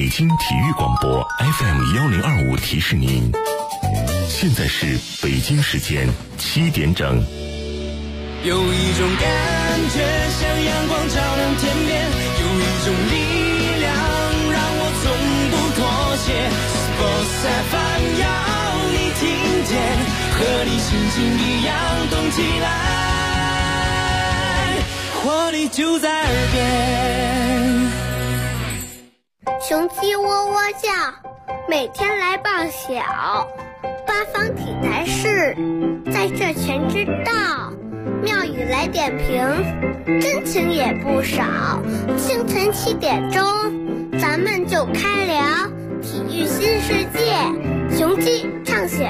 北京体育广播 FM1025提示您，现在是北京时间7点整。 有一种感觉像阳光照亮天边，有一种力量让我从不妥协。Sports FM 要你听见，和你心情一样动起来，活力就在耳边。 雄鸡喔喔叫，每天来报晓。八方体坛事，在这全知道。妙语来点评，真情也不少。清晨7点钟，咱们就开聊体育新世界，雄鸡唱晓。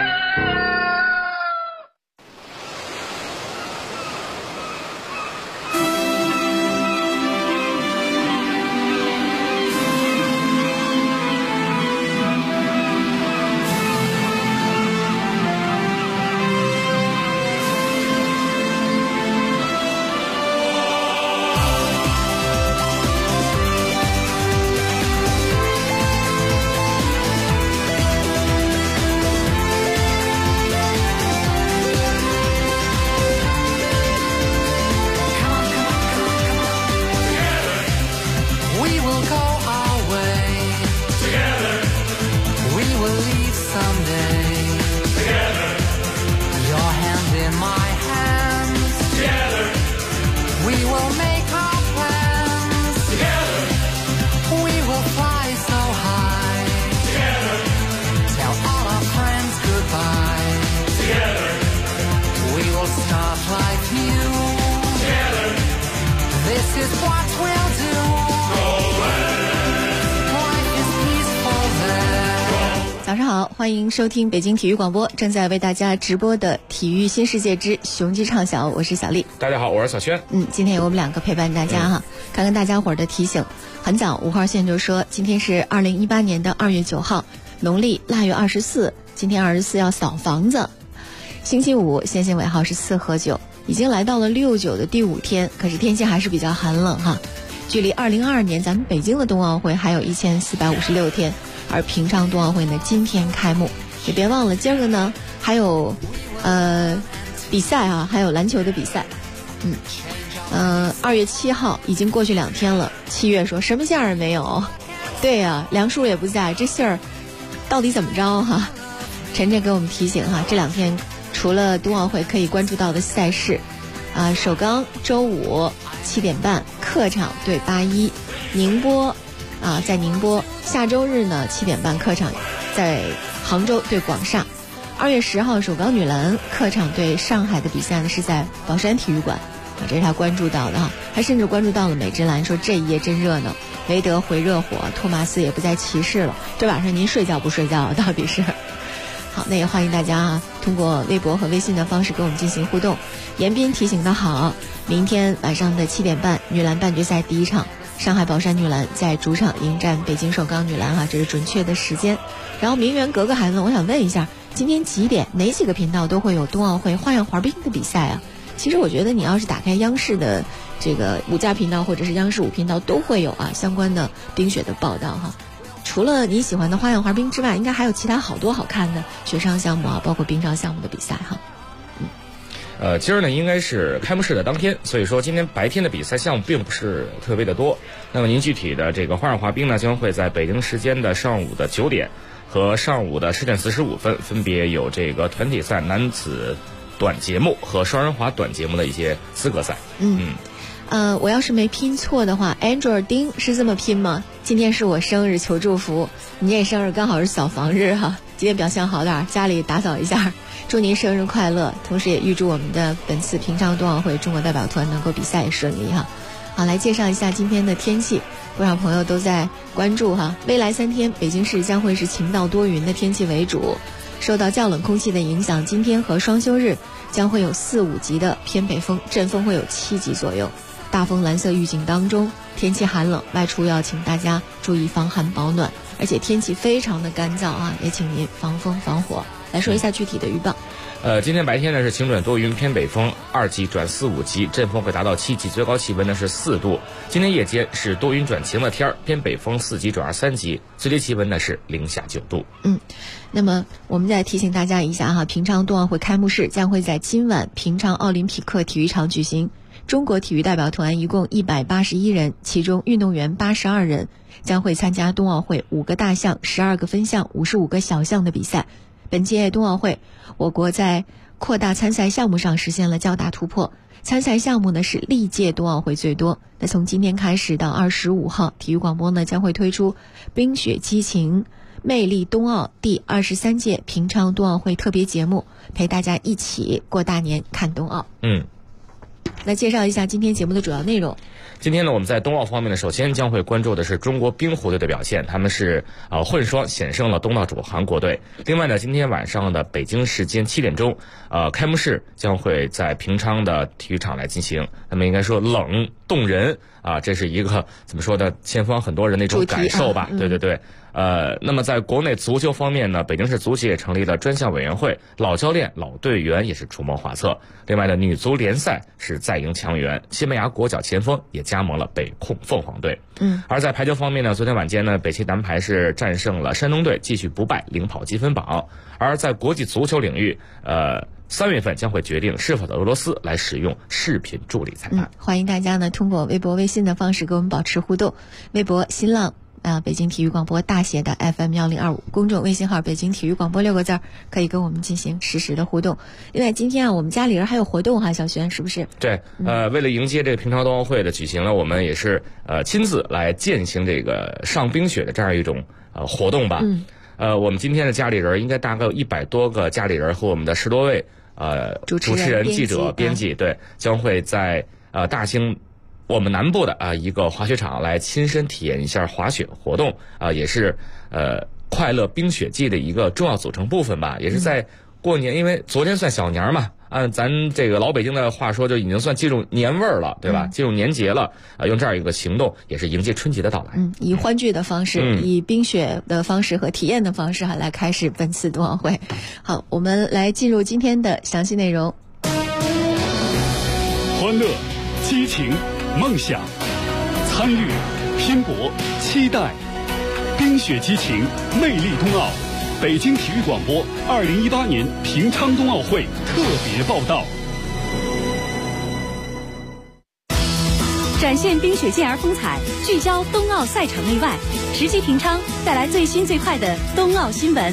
早上好，欢迎收听北京体育广播正在为大家直播的体育新世界之雄鸡唱晓，我是小丽。 大家好，我是小轩。 今天由我们两个陪伴大家哈，看看大家伙儿的提醒。很早5号线就说今天是2018年的2月9号，农历腊月24，今天24要扫房子。星期五线性尾号是4和9，已经来到了6·9的第5天，可是天气还是比较寒冷哈。距离2022年咱们北京的冬奥会还有1456天。而平昌冬奥会呢，今天开幕，也别忘了今儿个呢还有比赛啊，还有篮球的比赛。2月7号已经过去2天了，7月说什么信儿也没有。对呀，梁叔也不在，这信儿到底怎么着哈？晨晨给我们提醒哈，这2天除了冬奥会可以关注到的赛事，首钢周五7点半客场对81，宁波。在宁波，下周日呢7点半客场在杭州对广厦。2月10号首钢女篮客场对上海的比赛呢是在宝山体育馆，这是他关注到的哈，还甚至关注到了美职篮，说这一夜真热闹，韦德回热火，托马斯也不再骑士了，这晚上您睡觉不睡觉到底是？好，那也欢迎大家通过微博和微信的方式跟我们进行互动。严斌提醒的好，明天晚上的7点半女篮半决赛第1场。上海宝山女篮在主场迎战北京首钢女篮这是准确的时间。然后名媛格格还问，我想问一下，今天几点哪几个频道都会有冬奥会花样滑冰的比赛啊？其实我觉得你要是打开央视的这个5家频道或者是央视5频道都会有相关的冰雪的报道哈。除了你喜欢的花样滑冰之外，应该还有其他好多好看的雪上项目包括冰上项目的比赛哈。 今儿呢应该是开幕式的当天，所以说今天白天的比赛项目并不是特别的多。那么您具体的这个花样滑冰呢，将会在北京时间的上午的9点和上午的10点45分，分别有这个团体赛男子短节目和双人滑短节目的一些资格赛。 我要是没拼错的话 ，Andrew 丁是这么拼吗？今天是我生日，求祝福。你这生日刚好是扫房日哈，今天表现好点，家里打扫一下。祝您生日快乐，同时也预祝我们的本次平昌冬奥会中国代表团能够比赛顺利哈。好，来介绍一下今天的天气，不少朋友都在关注哈。未来3天，北京市将会是晴到多云的天气为主，受到较冷空气的影响，今天和双休日将会有4、5级的偏北风，阵风会有7级左右。大风蓝色预警当中，天气寒冷，外出要请大家注意防寒保暖，而且天气非常的干燥也请您防风防火。 来说一下具体的预报。 今天白天呢是晴转多云偏北风2级转4、5级，阵风会达到7级，最高气温呢是4度。今天夜间是多云转晴的天，偏北风4级转2、3级，最低气温呢是零下9度。 那么我们再提醒大家一下哈，平昌冬奥会开幕式将会在今晚平昌奥林匹克体育场举行。中国体育代表团一共181人，其中运动员82人，将会参加冬奥会5个大项、12个分项、55个小项的比赛。本届冬奥会，我国在扩大参赛项目上实现了较大突破。参赛项目呢是历届冬奥会最多。那从今天开始到25号，体育广播呢将会推出《冰雪激情魅力冬奥》第23届平昌冬奥会特别节目，陪大家一起过大年看冬奥。来介绍一下今天节目的主要内容。 今天呢，我们在冬奥方面呢，首先将会关注的是中国冰壶队的表现，他们是混双险胜了东道主韩国队。另外呢，今天晚上的北京时间7点钟，开幕式将会在平昌的体育场来进行。那么应该说冷动人啊，这是一个怎么说呢？前方很多人的一种感受吧。对。那么在国内足球方面呢，北京市足协也成立了专项委员会，老教练、老队员也是出谋划策。另外呢，女足联赛是再迎强援，西班牙国脚前锋也加盟了北控凤凰队。而在排球方面呢，昨天晚间呢，北汽男排是战胜了山东队，继续不败，领跑积分榜。而在国际足球领域，3月份将会决定是否的俄罗斯来使用视频助理裁判。 欢迎大家呢通过微博、微信的方式跟我们保持互动。微博、新浪北京体育广播大写的 FM1025，公众微信号北京体育广播6个字，可以跟我们进行实时的互动。另外今天我们家里人还有活动哈，小璇是不是？ 对，为了迎接这个平昌冬奥会的举行呢，我们也是亲自来践行这个上冰雪的这样一种活动吧。我们今天的家里人应该大概有100多个家里人和我们的10多位主持人、记者、编辑，对，将会在大兴我们南部的一个滑雪场来亲身体验一下滑雪活动也是快乐冰雪季的一个重要组成部分吧，也是在过年，因为昨天算小年嘛，按咱这个老北京的话说，就已经算进入年味儿了，对吧？进入年节了，用这样一个行动，也是迎接春节的到来。 以欢聚的方式，以冰雪的方式和体验的方式来开始本次冬奥会。好，我们来进入今天的详细内容。 欢乐、激情、梦想、参与、拼搏、期待，冰雪激情，魅力冬奥。北京体育广播2018年平昌冬奥会特别报道。 展现冰雪健儿风采，聚焦冬奥赛场内外，直击平昌，带来最新最快的冬奥新闻。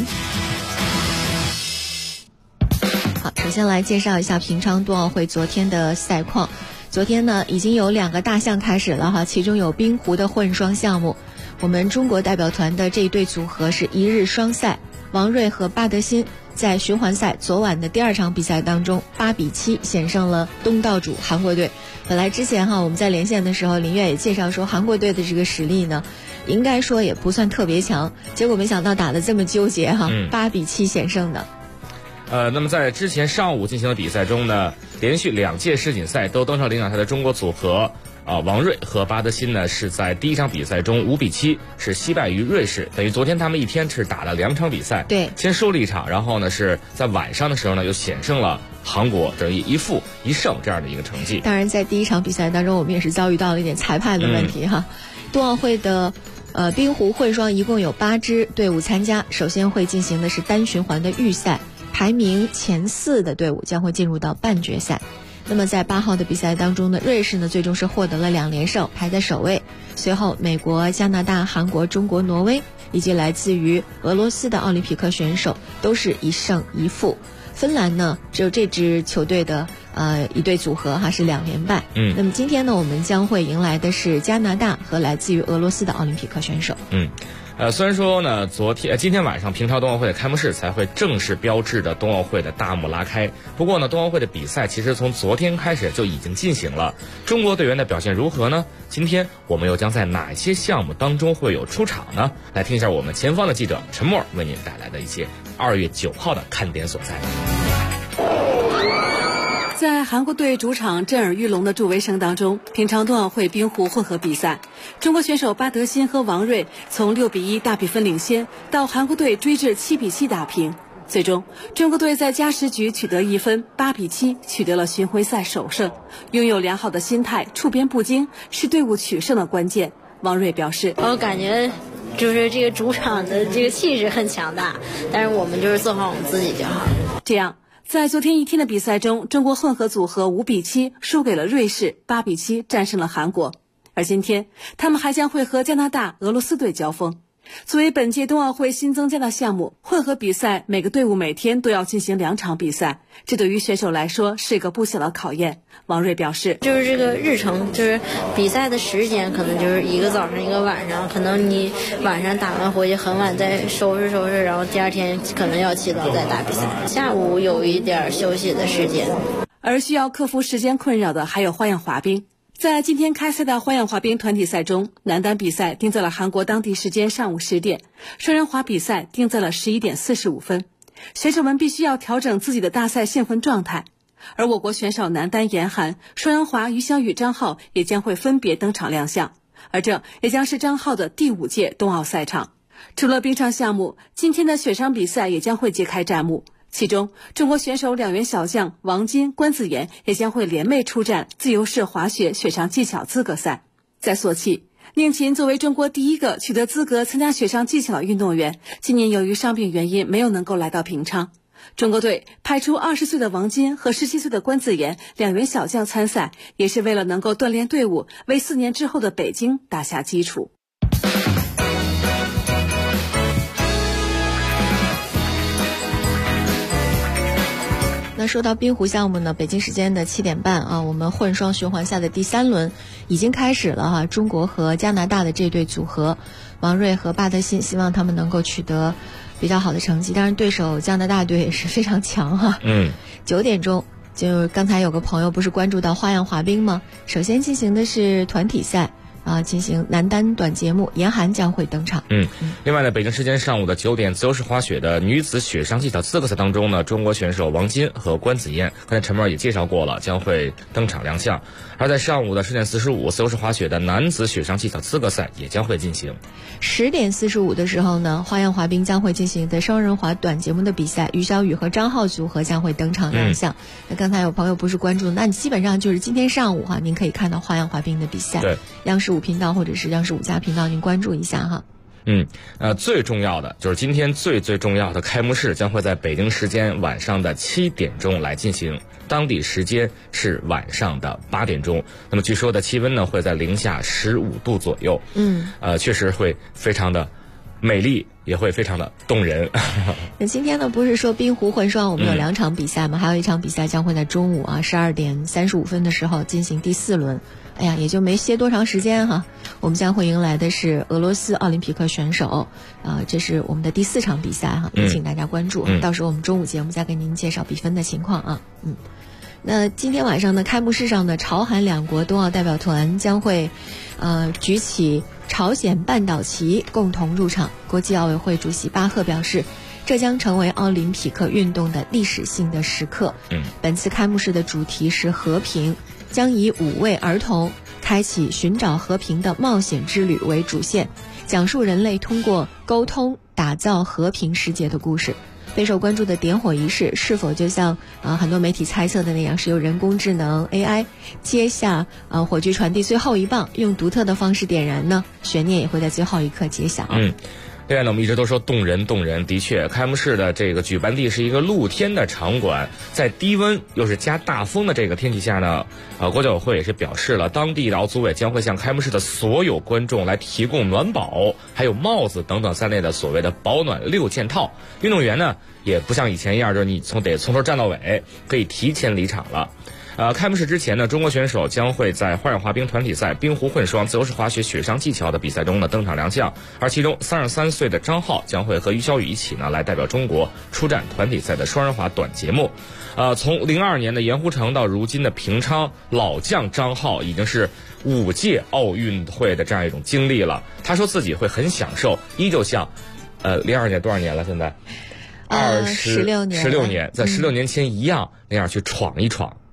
好，首先来介绍一下平昌冬奥会昨天的赛况。昨天呢，已经有2个大项开始了哈，其中有冰壶的混双项目。我们中国代表团的这一对组合是一日双赛，王睿和巴德辛在循环赛昨晚的第2场比赛当中8比7险胜了东道主韩国队。本来之前我们在连线的时候，林月也介绍说韩国队的这个实力呢，应该说也不算特别强，结果没想到打得这么纠结8比7险胜的。 那么在之前上午进行的比赛中呢，连续2届世锦赛都登上领奖台的中国组合王睿和巴德辛呢，是在第1场比赛中5比7是惜败于瑞士，等于昨天他们一天是打了2场比赛， 对， 先输了1场，然后呢是在晚上的时候呢又险胜了韩国，等于1负1胜这样的一个成绩。 当然在第1场比赛当中，我们也是遭遇到了一点裁判的问题冬奥会的冰壶混双一共有8支队伍参加，首先会进行的是单循环的预赛，排名前4的队伍将会进入到半决赛。那么在8号的比赛当中呢，瑞士呢最终是获得了2连胜，排在首位。随后美国、加拿大、韩国、中国、挪威以及来自于俄罗斯的奥林匹克选手都是1胜1负。芬兰呢只有这支球队的一对组合是2连败。那么今天呢，我们将会迎来的是加拿大和来自于俄罗斯的奥林匹克选手。 虽然说呢，今天晚上平昌冬奥会的开幕式才会正式标志着冬奥会的大幕拉开。不过呢，冬奥会的比赛其实从昨天开始就已经进行了。中国队员的表现如何呢？今天我们又将在哪些项目当中会有出场呢？来听一下我们前方的记者陈默为您带来的一些2月9号的看点所在。 在韩国队主场震耳欲聋的助威声当中，平昌冬奥会冰壶混合比赛，中国选手巴德辛和王睿从6比1大比分领先，到韩国队追至7比7打平。 最终，中国队在加时局取得1分，8比7取得了巡回赛首胜。拥有良好的心态，处变不惊，是队伍取胜的关键。王睿表示：“ 我感觉就是这个主场的这个气势很强大，但是我们就是做好我们自己就好。” 这样，在昨天一天的比赛中，中国混合组合5比7输给了瑞士，8比7战胜了韩国。而今天，他们还将会和加拿大、俄罗斯队交锋。作为本届冬奥会新增加的项目，混合比赛每个队伍每天都要进行2场比赛，这对于选手来说是一个不小的考验。王睿表示， 就是这个日程，就是比赛的时间可能就是一个早上一个晚上，可能你晚上打完回去很晚再收拾，然后第二天可能要起早再打比赛，下午有一点休息的时间。 而需要克服时间困扰的还有花样滑冰。在今天开赛的花样滑冰团体赛中，男单比赛定在了韩国当地时间上午10点，双人滑比赛定在了11点45分。选手们必须要调整自己的大赛兴奋状态。而我国选手男单严寒、双人滑于小雨、张浩也将会分别登场亮相，而这也将是张浩的第5届冬奥赛场。除了冰上项目，今天的雪上比赛也将会揭开战幕。其中，中国选手2员小将王金、关子妍也将会联袂出战自由式滑雪雪上技巧资格赛。在索契，宁琴作为中国第一个取得资格参加雪上技巧的运动员，今年由于伤病原因没有能够来到平昌。中国队派出20岁的王金和17岁的关子妍2员小将参赛，也是为了能够锻炼队伍，为4年之后的北京打下基础。 那说到冰壶项目呢，北京时间的7点半啊，我们混双循环赛的第3轮已经开始了哈。中国和加拿大的这对组合，王睿和巴德辛希望他们能够取得比较好的成绩，当然对手加拿大队也是非常强哈。9点钟，就刚才有个朋友不是关注到花样滑冰吗？首先进行的是团体赛。进行男单短节目，严寒将会登场。 另外呢，北京时间上午的9点，自由式滑雪的女子雪上技巧资格赛当中呢，中国选手王金和关子妍，刚才陈妹也介绍过了，将会登场亮相。而在上午的10点45，自由式滑雪的男子雪上技巧资格赛也将会进行。 10点45的时候呢，花样滑冰将会进行的双人滑短节目的比赛，于小雨和张浩组合将会登场亮相。那刚才有朋友不是关注，那你基本上就是今天上午哈，您可以看到花样滑冰的比赛。 对， 央视5频道或者是央视5家频道，您关注一下哈。 最重要的就是今天最重要的开幕式将会在北京时间晚上的7点钟来进行，当地时间是晚上的8点钟。那么据说的气温呢会在零下15度左右。确实会非常的美丽，也会非常的动人。 那今天呢不是说冰壶混双我们有2场比赛吗？还有一场比赛将会在中午12点35分的时候进行第4轮。哎呀，也就没歇多长时间哈，我们将会迎来的是俄罗斯奥林匹克选手，这是我们的第4场比赛哈，也请大家关注。到时候我们中午节目再给您介绍比分的情况啊。那今天晚上的开幕式上呢，朝韩2国冬奥代表团将会，举起朝鲜半岛旗共同入场。国际奥委会主席巴赫表示，这将成为奥林匹克运动的历史性的时刻。本次开幕式的主题是和平。将以5位儿童开启寻找和平的冒险之旅为主线，讲述人类通过沟通打造和平世界的故事。备受关注的点火仪式是否就像很多媒体猜测的那样，是由人工智能 AI 接下火炬传递最后一棒，用独特的方式点燃呢？悬念也会在最后一刻揭晓。 另外呢，我们一直都说动人。的确，开幕式的这个举办地是一个露天的场馆，在低温又是加大风的这个天气下呢，国际奥委会也是表示了，当地的奥组委将会向开幕式的所有观众来提供暖宝、还有帽子等等在内的所谓的保暖6件套。运动员呢，也不像以前一样，就是你得从头站到尾，可以提前离场了。开幕式之前呢，中国选手将会在花样滑冰团体赛、冰壶混双、自由式滑雪雪上技巧的比赛中呢登场亮相，而其中33岁的张浩将会和于小雨一起呢来代表中国出战团体赛的双人滑短节目。从02年的盐湖城到如今的平昌，老将张浩已经是5届奥运会的这样一种经历了。他说自己会很享受，依旧像02年多少年了现在？16年，在16年前一样那样去闯一闯。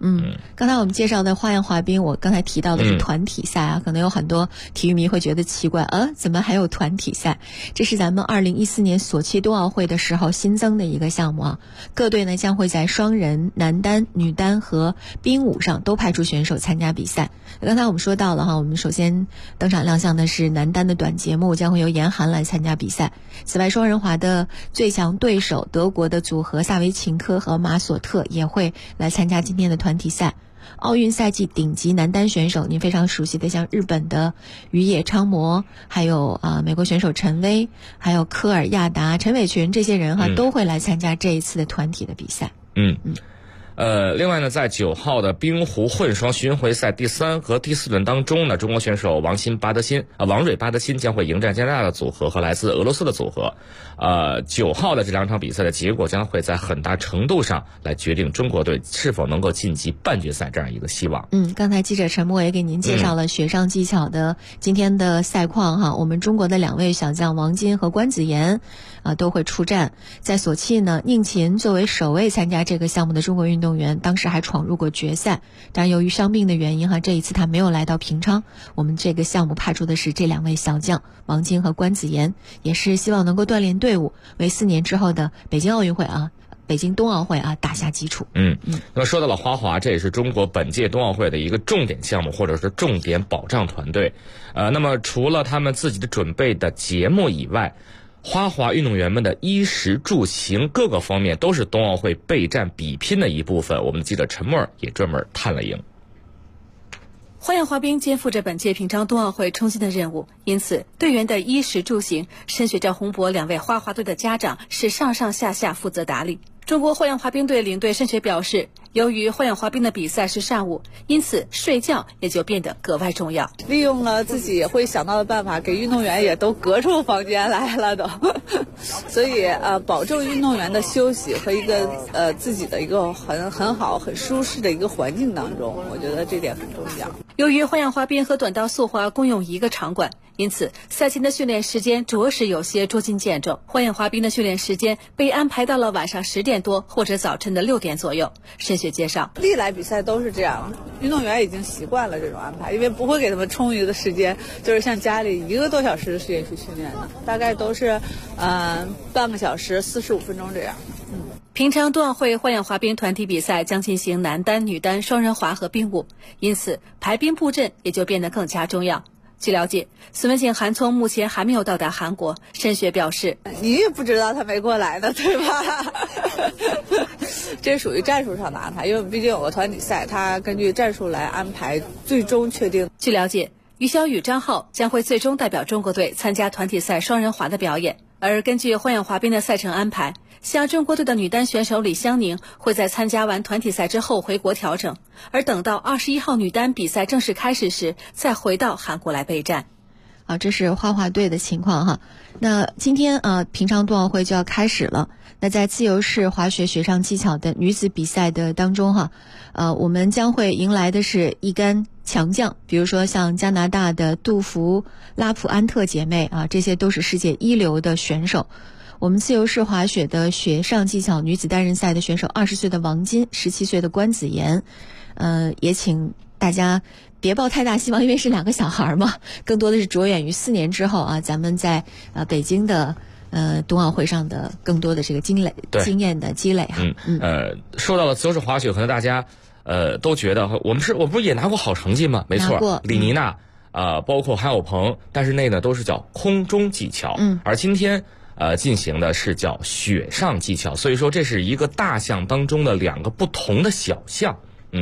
刚才我们介绍的花样滑冰，我刚才提到的是团体赛啊，可能有很多体育迷会觉得奇怪，怎么还有团体赛？这是咱们2014年索契冬奥会的时候新增的一个项目啊。各队呢将会在双人、男单、女单和冰舞上都派出选手参加比赛。刚才我们说到了哈，我们首先登场亮相的是男单的短节目，将会由严寒来参加比赛。此外，双人滑的最强对手德国的组合萨维琴科和马索特也会来参加今天的团体赛。奥运赛季顶级男单选手，您非常熟悉的像日本的宇野昌磨，还有美国选手陈薇，还有科尔亚达、陈伟群这些人哈，都会来参加这一次的团体的比赛。 另外呢，在9号的冰壶混双巡回赛第3和第4轮当中呢，中国选手王蕊巴德辛将会迎战加拿大的组合和来自俄罗斯的组合。9号的这2场比赛的结果将会在很大程度上来决定中国队是否能够晋级半决赛这样一个希望。 刚才记者陈默也给您介绍了雪上技巧的今天的赛况哈。我们中国的2位小将王金和关子妍都会出战。在索契呢，宁琴作为首位参加这个项目的中国运动员，当时还闯入过决赛，但由于伤病的原因哈，这一次他没有来到平昌。我们这个项目派出的是这2位小将王金和关子妍，也是希望能够锻炼队伍，为4年之后的北京冬奥会打下基础。 那么说到了花滑，这也是中国本届冬奥会的一个重点项目，或者是重点保障团队。那么除了他们自己的准备的节目以外，花滑运动员们的衣食住行各个方面都是冬奥会备战比拼的一部分。我们的记者陈默也专门探了营。 花样滑冰肩负着本届平昌冬奥会冲金的任务，因此队员的衣食住行，申雪、赵洪博2位花滑队的家长是上上下下负责打理。中国花样滑冰队领队申雪表示，由于花样滑冰的比赛是上午，因此睡觉也就变得格外重要。 利用了自己会想到的办法，给运动员也都隔出房间来了都，所以保证运动员的休息和一个自己的一个很好很舒适的一个环境当中，我觉得这点很重要。 由于花样滑冰和短道速滑共用一个场馆，因此赛前的训练时间着实有些捉襟见肘。花样滑冰的训练时间被安排到了晚上10点多或者早晨的6点左右。申雪介绍， 历来比赛都是这样，运动员已经习惯了这种安排，因为不会给他们充裕的时间，就是像家里1个多小时的时间去训练的，大概都是半个小时45分钟这样。 平昌冬奥会花样滑冰团体比赛将进行男单、女单、双人滑和冰舞，因此排兵布阵也就变得更加重要。据了解，孙文静、韩聪目前还没有到达韩国。申雪表示， 你也不知道他没过来呢，对吧？这属于战术上的安排，因为毕竟有个团体赛，他根据战术来安排，最终确定。 据了解，于小雨、张浩将会最终代表中国队参加团体赛双人滑的表演。而根据花样滑冰的赛程安排，像中国队的女单选手李湘宁会在参加完团体赛之后回国调整，而等到21号女单比赛正式开始时，再回到韩国来备战。 这是花滑队的情况哈。那今天平昌冬奥会就要开始了。那在自由式滑雪雪上技巧的女子比赛的当中哈，我们将会迎来的是一干强将，比如说像加拿大的杜芙、拉普安特姐妹这些都是世界一流的选手。我们自由式滑雪的雪上技巧女子单人赛的选手20岁的王金，17岁的关子妍，也请大家别抱太大希望，因为是2个小孩嘛，更多的是着眼于4年之后咱们在北京的冬奥会上的更多的这个经验的积累哈。 说到了自由式滑雪，可能大家都觉得我不是也拿过好成绩吗？没错，李妮娜包括韩有朋，但是那呢都是叫空中技巧，而今天进行的是叫雪上技巧，所以说这是一个大项当中的2个不同的小项。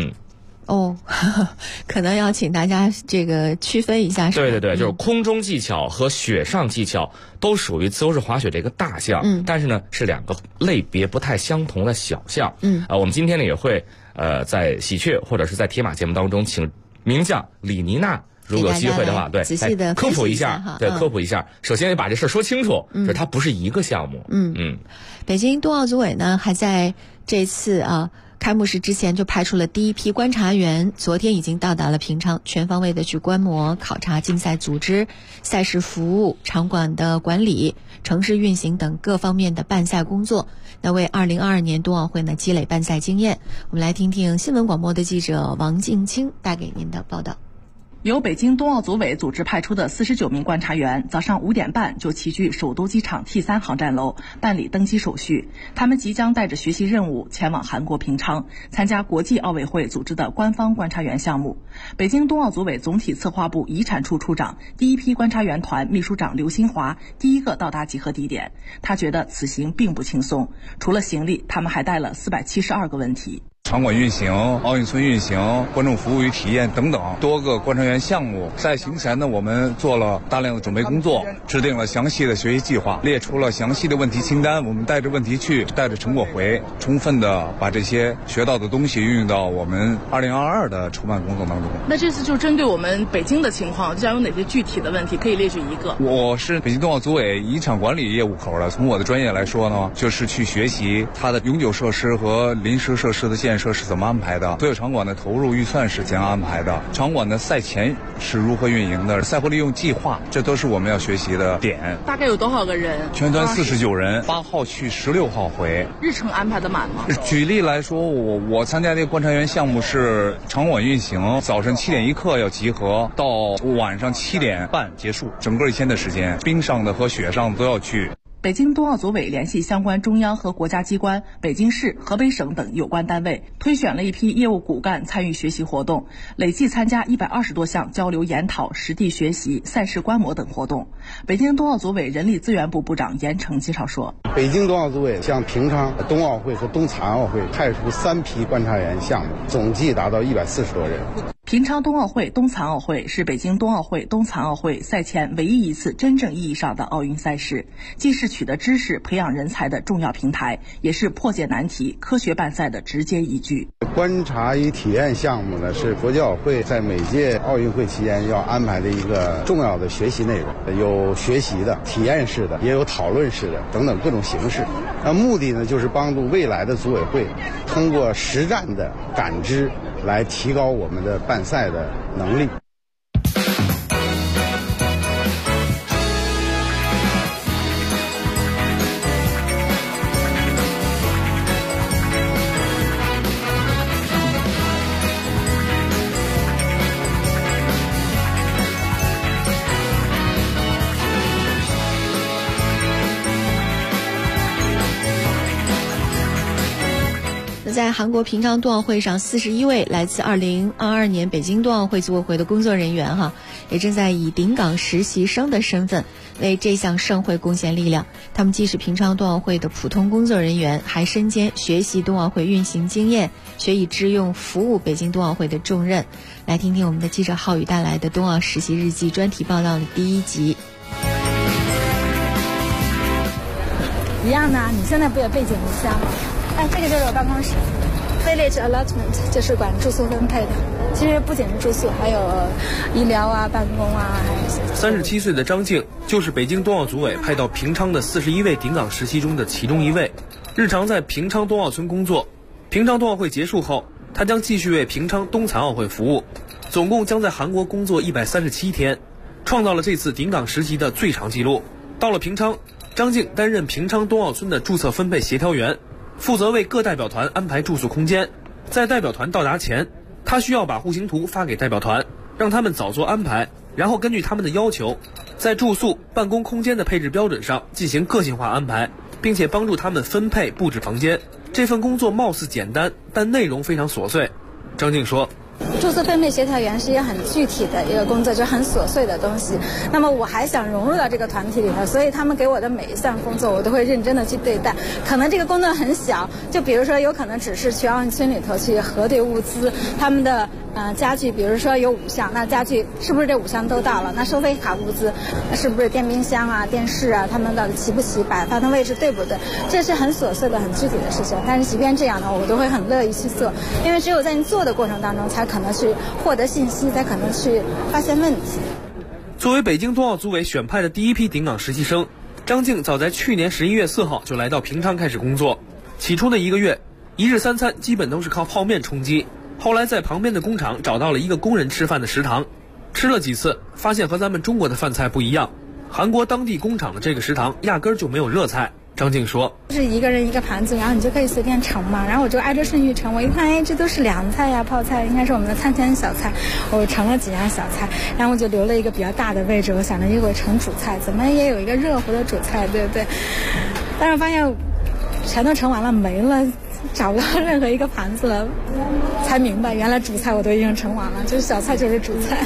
可能要请大家这个区分一下。 对，就是空中技巧和雪上技巧都属于自由式滑雪这个大项，但是呢是2个类别不太相同的小项。我们今天呢也会在喜鹊或者是在铁马节目当中，请名将李妮娜如果有机会的话，对， 仔细的科普一下，对，科普一下。首先得把这事说清楚，就是它不是一个项目。 北京冬奥组委呢，还在这次开幕式之前就派出了第一批观察员，昨天已经到达了平昌，全方位的去观摩、考察竞赛组织、赛事服务、场馆的管理、城市运行等各方面的办赛工作，那为2022年冬奥会呢积累办赛经验。我们来听听新闻广播的记者王静清带给您的报道。 由北京冬奥组委组织派出的49名观察员，早上5点半就齐聚首都机场 T3 航站楼办理登机手续。他们即将带着学习任务前往韩国平昌，参加国际奥委会组织的官方观察员项目。北京冬奥组委总体策划部遗产处处长、第一批观察员团秘书长刘新华第一个到达集合地点。他觉得此行并不轻松，除了行李，他们还带了472个问题。 场馆运行、奥运村运行、观众服务与体验等等多个观察员项目。在行前呢，我们做了大量的准备工作，制定了详细的学习计划，列出了详细的问题清单。我们带着问题去，带着成果回，充分的把这些学到的东西运用到我们2022的筹办工作当中。 那这次就针对我们北京的情况，将有哪些具体的问题可以列举一个？ 我是北京冬奥组委遗产管理业务口的，从我的专业来说呢，就是去学习它的永久设施和临时设施的建设是怎么安排的，所有场馆的投入预算是怎样安排的，场馆的赛前是如何运营的，赛后利用计划，这都是我们要学习的点。 大概有多少个人？ 全团49人，8号去16号回。 日程安排的满吗？ 举例来说，我参加这个观察员项目是场馆运行，早晨7点1刻要集合，到晚上7点半结束，整个一天的时间，冰上的和雪上的都要去。 北京冬奥组委联系相关中央和国家机关、北京市、河北省等有关单位，推选了一批业务骨干参与学习活动，累计参加120多项交流研讨、实地学习、赛事观摩等活动。北京冬奥组委人力资源部部长严成介绍说， 北京冬奥组委向平昌冬奥会和冬残奥会派出3批观察员项目，总计达到140多人。 平昌冬奥会、冬残奥会是北京冬奥会、冬残奥会赛前唯一一次真正意义上的奥运赛事，既是取得知识、培养人才的重要平台，也是破解难题、科学办赛的直接依据。 观察与体验项目呢，是国际奥委会在每届奥运会期间要安排的一个重要的学习内容，有学习的、体验式的，也有讨论式的等等各种形式。那目的呢，就是帮助未来的组委会通过实战的感知来提高我们的办赛的能力。 在韩国平昌冬奥会上，41位来自2022年北京冬奥会组委会的工作人员也正在以顶岗实习生的身份为这项盛会贡献力量。他们既是平昌冬奥会的普通工作人员，还身兼学习冬奥会运行经验、学以致用服务北京冬奥会的重任。来听听我们的记者浩宇带来的冬奥实习日记专题报道的第1集。 一样的，你现在不也背井离乡吗？这个就是我办公室 ，Village Allotment 就是管住宿分配的。其实不仅是住宿，还有医疗啊、办公啊，还有 37岁的张静就是北京冬奥组委派到平昌的41位顶岗实习中的其中一位，日常在平昌冬奥村工作。平昌冬奥会结束后，他将继续为平昌冬残奥会服务，总共将在韩国工作137天，创造了这次顶岗实习的最长纪录。到了平昌，张静担任平昌冬奥村的注册分配协调员，负责为各代表团安排住宿空间。在代表团到达前，他需要把户型图发给代表团，让他们早做安排，然后根据他们的要求，在住宿、办公空间的配置标准上进行个性化安排，并且帮助他们分配布置房间。这份工作貌似简单，但内容非常琐碎。张静说， 住宿分配协调员是一个很具体的一个工作，就很琐碎的东西。那么我还想融入到这个团体里头，所以他们给我的每一项工作我都会认真的去对待。可能这个工作很小，就比如说有可能只是去奥运村里头去核对物资，他们的家具，比如说有5项，那家具是不是这5项都到了？那收费卡物资是不是电冰箱啊、电视啊，他们到底齐不齐，摆放的位置对不对？这是很琐碎的、很具体的事情。但是即便这样呢，我都会很乐意去做，因为只有在你做的过程当中，才可能么去获得信息，再可能去发现问题。 作为北京冬奥组委选派的第一批顶岗实习生，张静早在去年11月4号就来到平昌开始工作。起初的1个月，一日3餐基本都是靠泡面充饥。后来在旁边的工厂找到了一个工人吃饭的食堂，吃了几次，发现和咱们中国的饭菜不一样。韩国当地工厂的这个食堂压根儿就没有热菜。张静说， 就是一个人一个盘子，然后你就可以随便盛嘛，然后我就按照顺序盛，我一看，这都是凉菜呀、泡菜，应该是我们的餐前小菜，我盛了几样小菜，然后我就留了一个比较大的位置，我想着一会儿盛主菜，怎么也有一个热乎的主菜，对不对？但是发现全都盛完了，没了，找不到任何一个盘子了，才明白原来主菜我都已经盛完了，就是小菜就是主菜。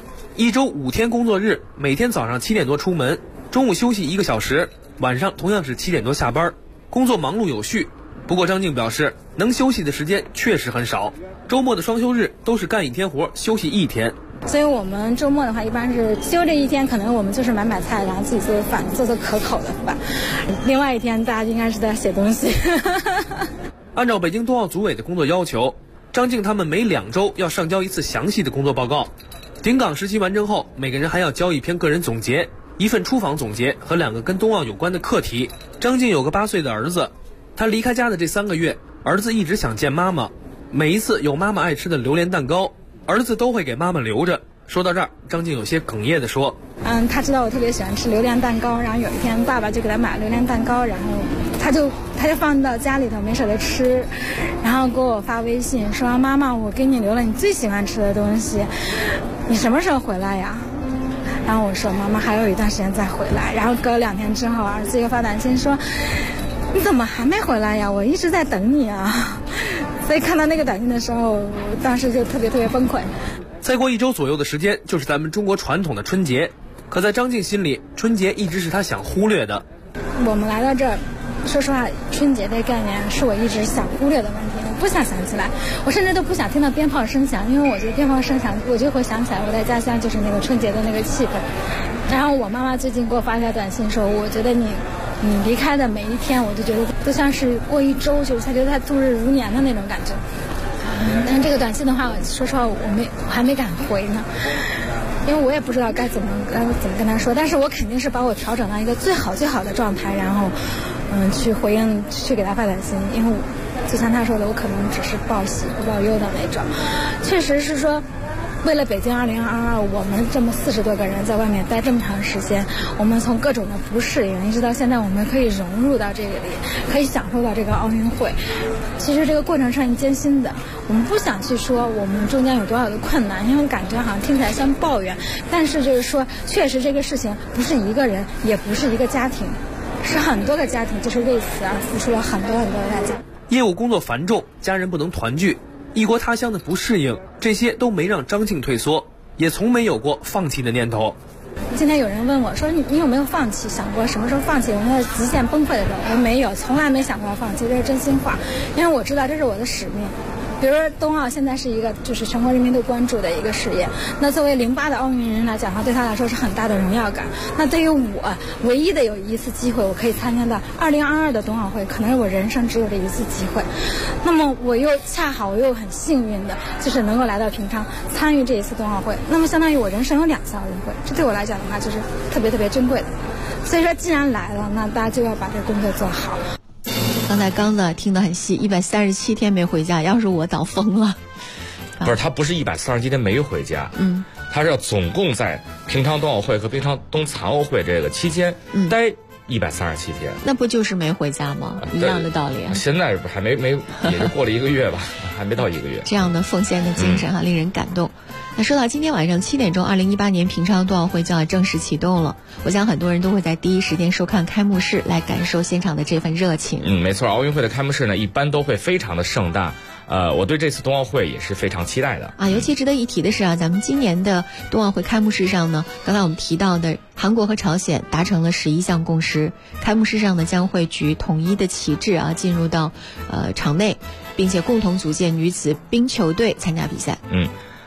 1周5天工作日，每天早上7点多出门，中午休息1个小时，晚上同样是7点多下班，工作忙碌有序。不过张静表示，能休息的时间确实很少，周末的双休日都是干1天活休息1天。 所以我们周末的话，一般是休这1天，可能我们就是买菜，然后自己做饭，做可口的饭。另外1天，大家应该是在写东西。 按照北京冬奥组委的工作要求，张静他们每2周要上交1次详细的工作报告。顶岗实习完成后，每个人还要交1篇个人总结、1份出访总结和2个跟冬奥有关的课题。张静有个8岁的儿子，他离开家的这3个月，儿子一直想见妈妈。每一次有妈妈爱吃的榴莲蛋糕，儿子都会给妈妈留着。说到这儿，张静有些哽咽地说， 他知道我特别喜欢吃榴莲蛋糕，然后有一天爸爸就给他买榴莲蛋糕，然后他就放到家里头没舍得吃，然后给我发微信说，妈妈，我给你留了你最喜欢吃的东西，你什么时候回来呀？然后我说，妈妈还有一段时间再回来。然后隔了2天之后，儿子又发短信说，你怎么还没回来呀？我一直在等你啊。所以看到那个短信的时候，我当时就特别崩溃。 再过1周左右的时间，就是咱们中国传统的春节。可在张静心里，春节一直是她想忽略的。 我们来到这儿，说实话，春节这概念是我一直想忽略的问题，我不想想起来，我甚至都不想听到鞭炮声响，因为我觉得鞭炮声响，我就会想起来我在家乡就是那个春节的那个气氛。然后我妈妈最近给我发一条短信说，我觉得你离开的每一天，我就觉得都像是过1周，就是她觉得她度日如年的那种感觉。但是这个短信的话，说实话，我还没敢回呢，因为我也不知道该怎么跟他说。但是我肯定是把我调整到一个最好的状态，然后去回应，去给他发短信。因为就像他说的，我可能只是报喜不报忧的那种。确实是说，为了北京2022，我们这么40多个人在外面待这么长时间，我们从各种的不适应，一直到现在，我们可以融入到这个里，可以享受到这个奥运会。其实这个过程是很艰辛的，我们不想去说我们中间有多少的困难，因为感觉好像听起来像抱怨。但是就是说，确实这个事情不是一个人，也不是一个家庭，是很多个家庭，就是为此而付出了很多的代价。 业务工作繁重，家人不能团聚，异国他乡的不适应，这些都没让张静退缩，也从没有过放弃的念头。 今天有人问我说，你有没有放弃，想过什么时候放弃？我在极限崩溃的时候，我没有，从来没想过要放弃，这是真心话，因为我知道这是我的使命。比如说冬奥现在是一个就是全国人民都关注的一个事业，那作为08的奥运人来讲的话，对他来说是很大的荣耀感。那对于我唯一的有一次机会，我可以参加到2022的冬奥会，可能是我人生只有这一次机会。那么我又我又很幸运的，就是能够来到平昌参与这一次冬奥会。那么相当于我人生有2次奥运会，这对我来讲的话就是特别珍贵的。所以说，既然来了，那大家就要把这个工作做好。 刚才刚呢听得很细，137天没回家，要是我早疯了。 不是，他不是137天没回家，他是要总共在平昌冬奥会和平昌冬残奥会这个期间待137天， 那不就是没回家吗？一样的道理。 现在还没，也就过了1个月吧，还没到1个月。 这样的奉献的精神令人感动。那说到今天晚上7点钟，2018年平昌冬奥会就要正式启动了。我想很多人都会在第一时间收看开幕式，来感受现场的这份热情。 没错，奥运会的开幕式呢，一般都会非常的盛大。我对这次冬奥会也是非常期待的尤其值得一提的是咱们今年的冬奥会开幕式上呢，刚才我们提到的韩国和朝鲜达成了11项共识，开幕式上呢将会举统一的旗帜进入到场内，并且共同组建女子冰球队参加比赛。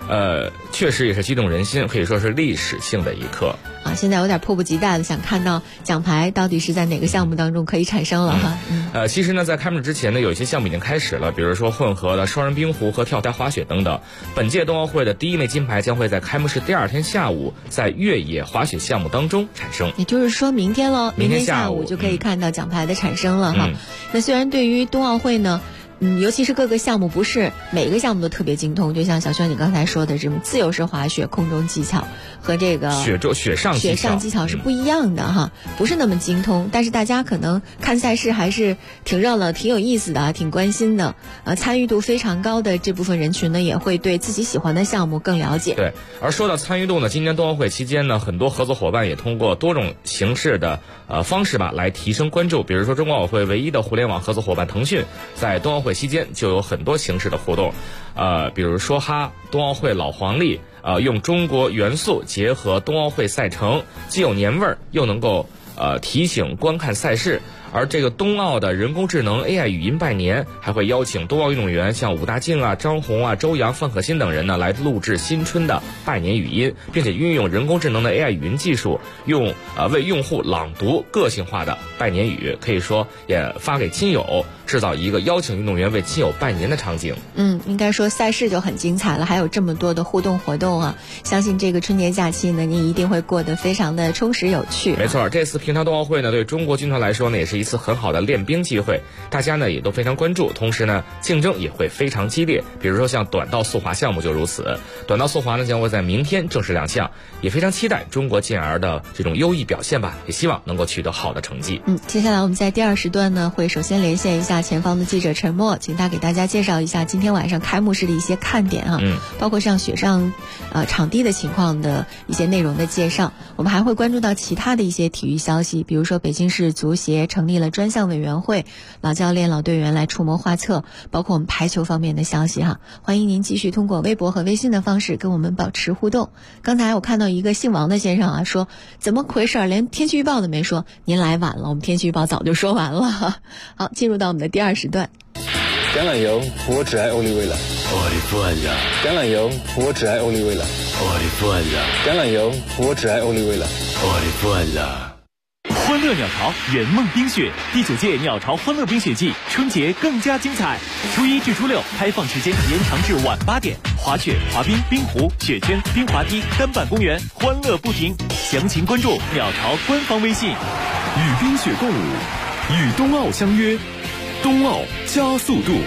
确实也是激动人心，可以说是历史性的一刻啊！现在有点迫不及待的想看到奖牌到底是在哪个项目当中可以产生了哈。 其实呢，在开幕之前呢，有一些项目已经开始了，比如说混合的双人冰壶和跳台滑雪等等。本届冬奥会的第一枚金牌将会在开幕式第2天下午在越野滑雪项目当中产生， 也就是说明天喽， 明天下午就可以看到奖牌的产生了哈。那虽然对于冬奥会呢，尤其是各个项目不是每个项目都特别精通，就像小轩你刚才说的，这种自由式滑雪空中技巧和这个雪上技巧是不一样的哈，不是那么精通，但是大家可能看赛事还是挺热闹、挺有意思的，挺关心的。参与度非常高的这部分人群呢，也会对自己喜欢的项目更了解。 对，而说到参与度呢，今年冬奥会期间呢，很多合作伙伴也通过多种形式的方式吧来提升关注。比如说，中国奥委会唯一的互联网合作伙伴腾讯，在冬奥会期间就有很多形式的互动，比如说冬奥会老黄历，用中国元素结合冬奥会赛程，既有年味儿，又能够提醒观看赛事。而这个冬奥的人工智能 AI 语音拜年，还会邀请冬奥运动员像武大靖啊、张红啊、周洋、范可新等人呢来录制新春的拜年语音，并且运用人工智能的 AI 语音技术，为用户朗读个性化的拜年语，可以说也发给亲友，制造一个邀请运动员为亲友拜年的场景。 应该说赛事就很精彩了，还有这么多的互动活动啊！相信这个春节假期呢，您一定会过得非常的充实有趣。 没错，这次平昌冬奥会呢，对中国军团来说呢，也是一次很好的练兵机会，大家呢也都非常关注，同时呢竞争也会非常激烈。比如说像短道速滑项目就如此，短道速滑呢将会在明天正式亮相，也非常期待中国健儿的这种优异表现吧，也希望能够取得好的成绩。 接下来我们在第2时段呢，会首先连线一下前方的记者陈默，请他给大家介绍一下今天晚上开幕式的一些看点啊，包括像雪上场地的情况的一些内容的介绍。我们还会关注到其他的一些体育消息，比如说北京市足协成立了专项委员会，老教练老队员来出谋划策，包括我们排球方面的消息哈。欢迎您继续通过微博和微信的方式跟我们保持互动。刚才我看到一个姓王的先生说怎么回事，连天气预报都没说，您来晚了，我们天气预报早就说完了。好，进入到我们的第2时段。 橄榄油，我只爱欧丽薇了。我的父爱呀！橄榄油，我只爱欧丽薇了。我的父爱呀！橄榄油，我只爱欧丽薇了。我的父爱呀！ 欢乐鸟巢圆梦冰雪第9届鸟巢欢乐冰雪季，春节更加精彩。初1至初6开放时间延长至晚8点，滑雪、滑冰、冰壶、雪圈、冰滑梯、单板公园，欢乐不停。详情关注鸟巢官方微信。 与冰雪共舞，与冬奥相约，冬奥加速度。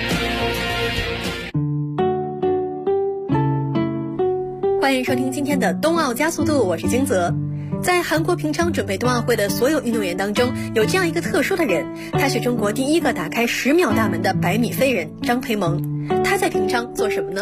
欢迎收听今天的冬奥加速度，我是金泽。在韩国平昌准备冬奥会的所有运动员当中，有这样一个特殊的人，他是中国第一个打开10秒大门的100米飞人张培萌。他在平昌做什么呢？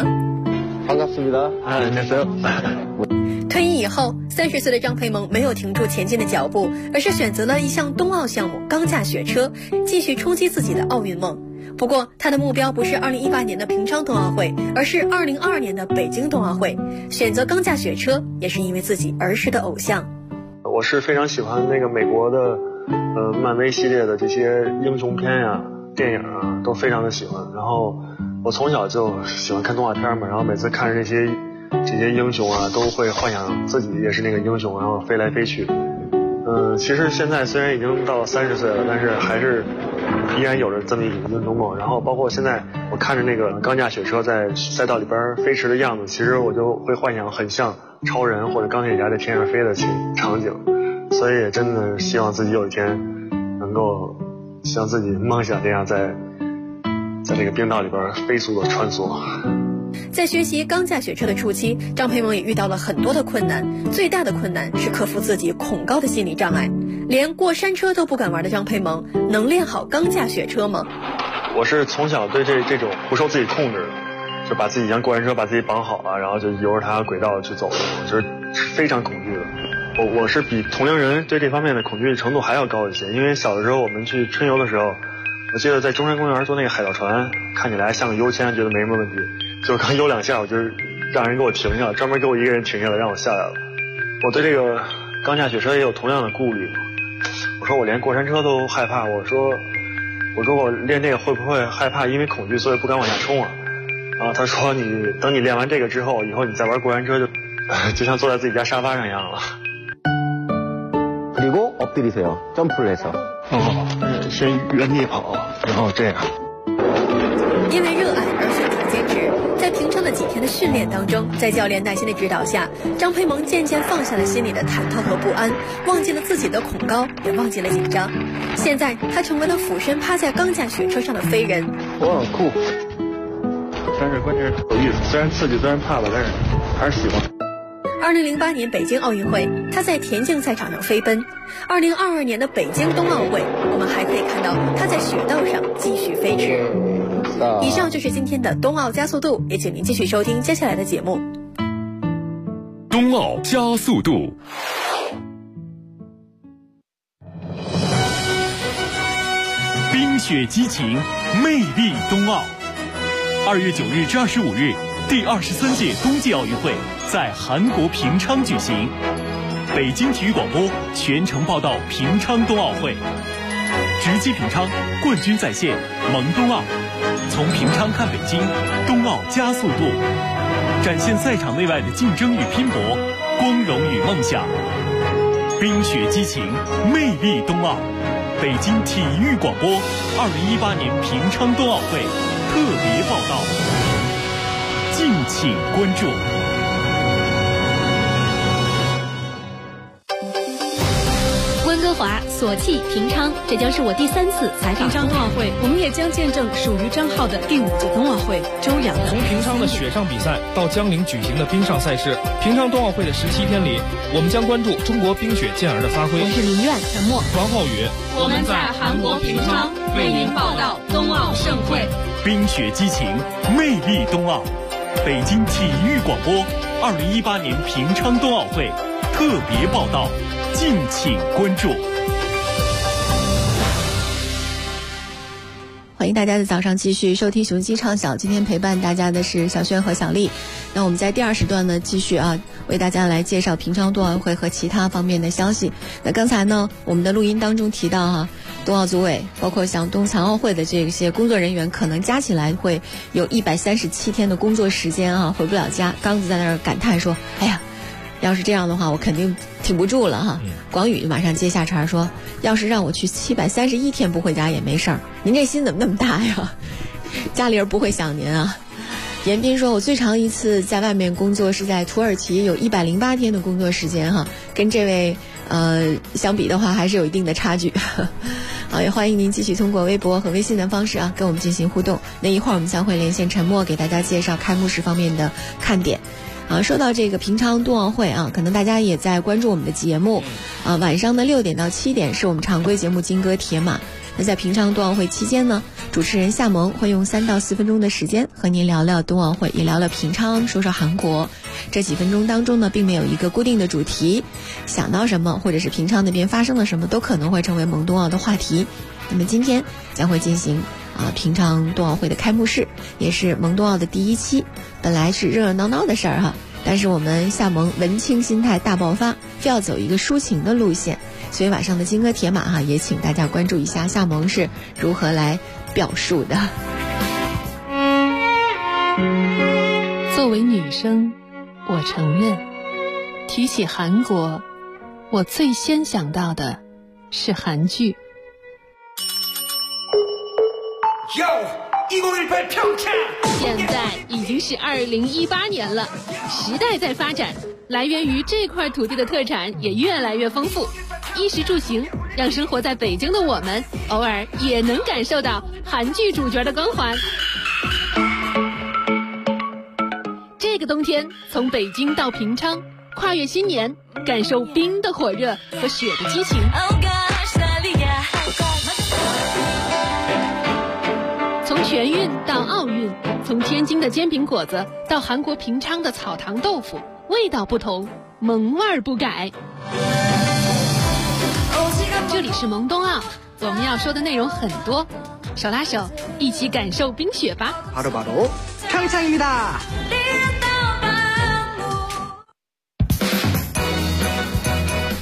退役以后，30岁的张培萌没有停住前进的脚步，而是选择了一项冬奥项目钢架雪车，继续冲击自己的奥运梦。不过他的目标不是2018年的平昌冬奥会，而是2022年的北京冬奥会。选择钢架雪车也是因为自己儿时的偶像。 我是非常喜欢那个美国的漫威系列的这些英雄片呀、电影啊，都非常的喜欢。然后我从小就喜欢看动画片嘛，然后每次看着这些英雄啊，都会幻想自己也是那个英雄，然后飞来飞去。其实现在虽然已经到了30岁了，但是还是依然有着这么一种英雄梦。然后包括现在我看着那个钢架雪车在赛道里边飞驰的样子，其实我就会幻想很像超人或者钢铁侠在天上飞的场景。所以也真的希望自己有一天能够像自己梦想那样在这个冰道里边飞速的穿梭。 在学习钢架雪车的初期，张培萌也遇到了很多的困难，最大的困难是克服自己恐高的心理障碍。连过山车都不敢玩的张培萌，能练好钢架雪车吗？ 我是从小对这种不受自己控制的，就把自己像过山车把自己绑好了，然后就由着它轨道去走，我觉得是非常恐惧的。我是比同龄人对这方面的恐惧程度还要高一些，因为小的时候我们去春游的时候，我记得在中山公园坐那个海盗船，看起来像个优签，觉得没什么问题，就刚游2下，我就让人给我停下了，专门给我一个人停下来让我下来了。我对这个钢架雪车也有同样的顾虑，我说我连过山车都害怕，我说我练这个会不会害怕因为恐惧所以不敢往下冲啊？ 他说等你练完这个之后，以后你再玩过山车就像坐在自己家沙发上一样了。 그리고 엎드리세요. 점프를 해서. 先原地跑，然后这样。 因为热爱而选择坚持，在平昌的几天的训练当中，在教练耐心的指导下，张培萌渐渐放下了心里的忐忑和不安，忘记了自己的恐高，也忘记了紧张。现在他成为了俯身趴在钢架雪车上的飞人。 我很酷，但是关键是有意思，虽然刺激，虽然怕吧，但是还是喜欢。 2008年北京奥运会，他在田径赛场上飞奔；2022年的北京冬奥会，我们还可以看到他在雪道上继续飞驰。以上就是今天的冬奥加速度，也请您继续收听接下来的节目。 冬奥加速度。 冰雪激情，魅力冬奥。2月9日至25日，第23届冬季奥运会在韩国平昌举行。北京体育广播全程报道平昌冬奥会，直击平昌，冠军在线，萌冬奥。从平昌看北京，冬奥加速度，展现赛场内外的竞争与拼搏，光荣与梦想。冰雪激情，魅力冬奥。北京体育广播2018年平昌冬奥会特别报道，敬请关注。 温哥华、索契、平昌，这将是我第3次采访平昌冬奥会，我们也将见证属于张浩的第5届冬奥会。周洋的从平昌的雪上比赛到江陵举行的冰上赛事，平昌冬奥会的17天里，我们将关注中国冰雪健儿的发挥。 我是林苑、陈默、 王浩宇， 我们在韩国平昌为您报道冬奥盛会。 冰雪激情，魅力冬奥。北京体育广播2018年平昌冬奥会特别报道，敬请关注。 欢迎大家在早上继续收听雄鸡唱晓，今天陪伴大家的是小轩和小丽。那我们在第2时段呢，继续为大家来介绍平昌冬奥会和其他方面的消息。那刚才呢，我们的录音当中提到冬奥组委包括像冬残奥会的这些工作人员，可能加起来会有137天的工作时间回不了家。刚子在那儿感叹说：“哎呀，要是这样的话，我肯定挺不住了广宇马上接下茬说：“要是让我去731天不回家也没事儿，您这心怎么那么大呀？家里人不会想您啊。”严斌说：“我最长一次在外面工作是在土耳其，有108天的工作时间跟这位相比的话，还是有一定的差距。”好，也欢迎您继续通过微博和微信的方式跟我们进行互动。那一会儿我们将会连线陈默，给大家介绍开幕式方面的看点。说到这个平昌冬奥会可能大家也在关注我们的节目晚上的6点到7点是我们常规节目金戈铁马。那在平昌冬奥会期间呢，主持人夏萌会用3到4分钟的时间和您聊聊冬奥会，也聊聊平昌，说说韩国。这几分钟当中呢，并没有一个固定的主题，想到什么或者是平昌那边发生了什么，都可能会成为萌冬奥的话题。那么今天将会进行平昌冬奥会的开幕式，也是萌冬奥的第1期。本来是热热闹闹的事儿但是我们夏萌文青心态大爆发，非要走一个抒情的路线，所以晚上的金戈铁马也请大家关注一下夏萌是如何来表述的。 作为女生，我承认，提起韩国，我最先想到的是韩剧。 1018평창 现在已经是2018年了，时代在发展，来源于这块土地的特产也越来越丰富，衣食住行让生活在北京的我们偶尔也能感受到韩剧主角的光环。这个冬天从北京到平昌，跨越新年，感受冰的火热和雪的激情。从全运到奥运，从天津的煎饼果子到韩国平昌的草堂豆腐，味道不同，萌味儿不改。这里是萌冬奥，我们要说的内容很多，手拉手一起感受冰雪吧。 바로바로 평창입니다。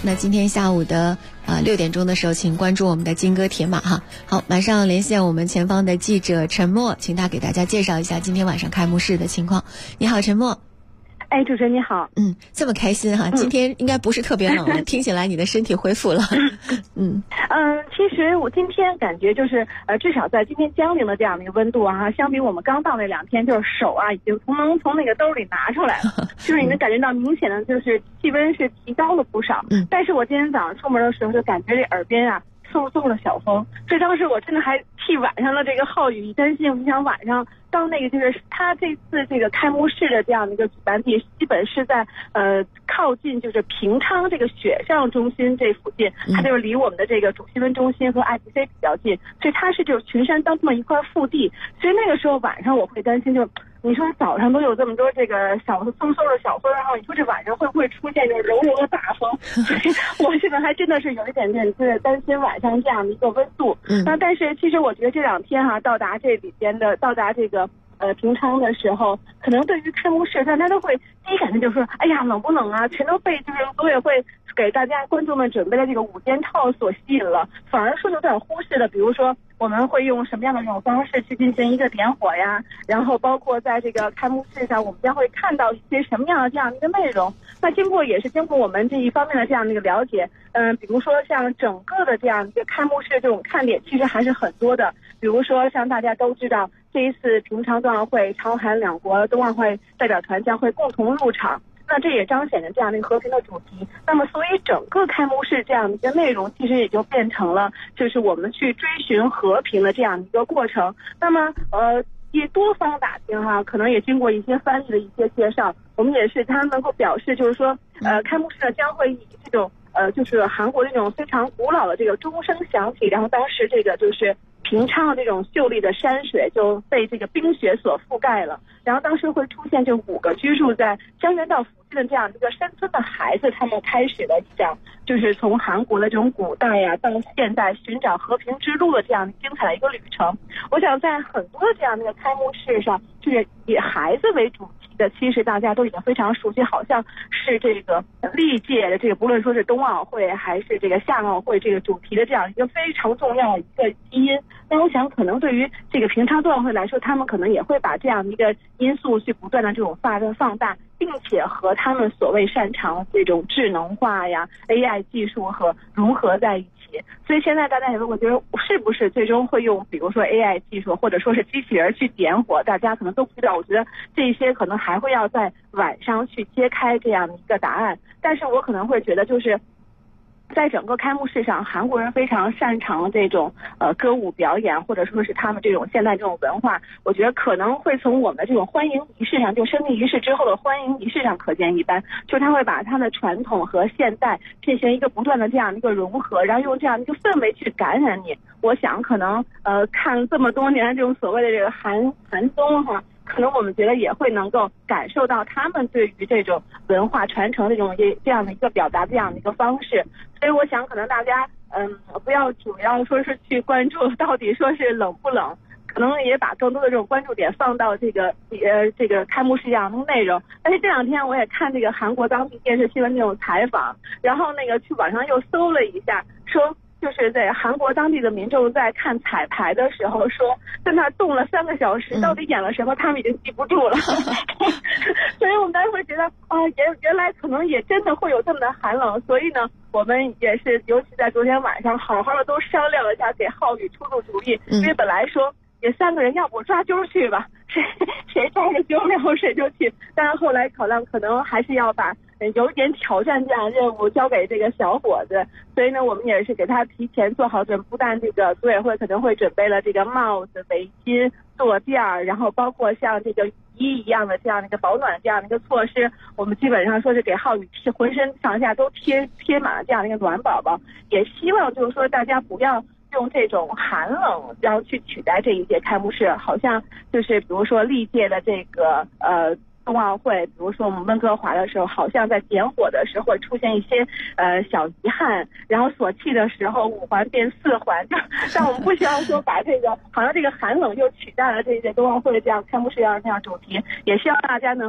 那今天下午的6点钟的时候，请关注我们的金戈铁马哈。好，马上连线我们前方的记者陈默，请他给大家介绍一下今天晚上开幕式的情况。你好，陈默。 哎，主持人你好。 这么开心哈，今天应该不是特别冷了，听起来你的身体恢复了。 其实我今天感觉就是至少在今天江陵的这样的一个温度啊，相比我们刚到那2天，就是手啊已经从那个兜里拿出来了，就是你能感觉到明显的就是气温是提高了不少。但是我今天早上出门的时候就感觉这耳边啊嗖了小风，所以当时我真的还替晚上的这个浩宇担心，我就想晚上到那个就是他这次这个开幕式的这样的一个举办地，基本是在靠近就是平昌这个雪上中心这附近，它就是离我们的这个主新闻中心和 IBC 比较近，所以它是就是群山当中的一块腹地，所以那个时候晚上我会担心，就你说早上都有这么多这个嗖的小风，然后你说这晚上会不会出现就是柔的大风？所以我现在还真的是有一点点是担心晚上这样的一个温度。但是其实我觉得这2天到达这个平昌的时候，可能对于开幕式大家都会第一感觉就是说，哎呀冷不冷啊，全都被就是组委会给大家观众们准备的这个午间套所吸引了，反而说有点忽视了，比如说我们会用什么样的这种方式去进行一个点火呀，然后包括在这个开幕式上我们将会看到一些什么样的这样的一个内容。那经过我们这一方面的这样的一个了解，比如说像整个的这样一个开幕式这种看点其实还是很多的，比如说像大家都知道这一次平昌冬奥会朝韩两国冬奥会代表团将会共同入场，那这也彰显了这样的一个和平的主题。那么所以整个开幕式这样的一个内容其实也就变成了就是我们去追寻和平的这样的一个过程。那么也多方打听可能也经过一些翻译的一些介绍，我们也是他能够表示就是说开幕式呢将会以这种就是韩国这种非常古老的这个钟声响起，然后当时这个就是平昌的这种秀丽的山水就被这个冰雪所覆盖了，然后当时会出现就5个居住在江原道附近的这样一个山村的孩子，他们开始了讲就是从韩国的这种古代呀到现代寻找和平之路的这样精彩的一个旅程。我想在很多这样的一个开幕式上，就是以孩子为主题的，其实大家都已经非常熟悉，好像是这个历届的这个不论说是冬奥会还是这个夏奥会这个主题的这样一个非常重要的一个基因。那我想可能对于这个平昌冬奥会来说，他们可能也会把这样的一个因素去不断的这种放大，并且和他们所谓擅长这种智能化呀 AI 技术和融合在一起。所以现在大家也问，我觉得是不是最终会用比如说 AI 技术或者说是机器人去点火，大家可能都不知道。我觉得这些可能还会要在晚上去揭开这样的一个答案。但是我可能会觉得就是在整个开幕式上，韩国人非常擅长这种歌舞表演，或者说是他们这种现代这种文化，我觉得可能会从我们的这种欢迎仪式上，就升旗仪式之后的欢迎仪式上可见一斑，就是他会把他的传统和现代进行一个不断的这样的一个融合，然后用这样一个氛围去感染你。我想可能看这么多年这种所谓的这个韩综可能我们觉得也会能够感受到他们对于这种文化传承这样的一个表达这样的一个方式。所以我想可能大家不要主要说是去关注到底说是冷不冷，可能也把更多的这种关注点放到这个开幕式这样的内容。但是这2天我也看这个韩国当地电视新闻这种采访，然后那个去网上又搜了一下，说就是在韩国当地的民众在看彩排的时候说，在那动了3个小时，到底演了什么他们已经记不住了。所以我们当时会觉得原来可能也真的会有这么的寒冷。所以呢我们也是尤其在昨天晚上好好的都商量了一下，给浩宇出主意。因为本来说也3个人，要不我抓阄去吧，谁抓着阄然后谁就去，但是后来考量可能还是要把有一点挑战这样的任务交给这个小伙子，所以呢我们也是给他提前做好准备。不但这个组委会可能会准备了这个帽子、围巾、坐垫，然后包括像这个雨衣一样的这样的一个保暖这样的一个措施，我们基本上说是给浩宇浑身上下都贴满了这样的一个暖宝宝。也希望就是说大家不要用这种寒冷然后去取代这一届开幕式，好像就是比如说历届的这个冬奥会，比如说我们温哥华的时候，好像在点火的时候会出现一些小遗憾，然后锁气的时候5环变4环，但我们不希望说把这个好像这个寒冷又取代了这届冬奥会这样开幕式这样主题，也希望大家能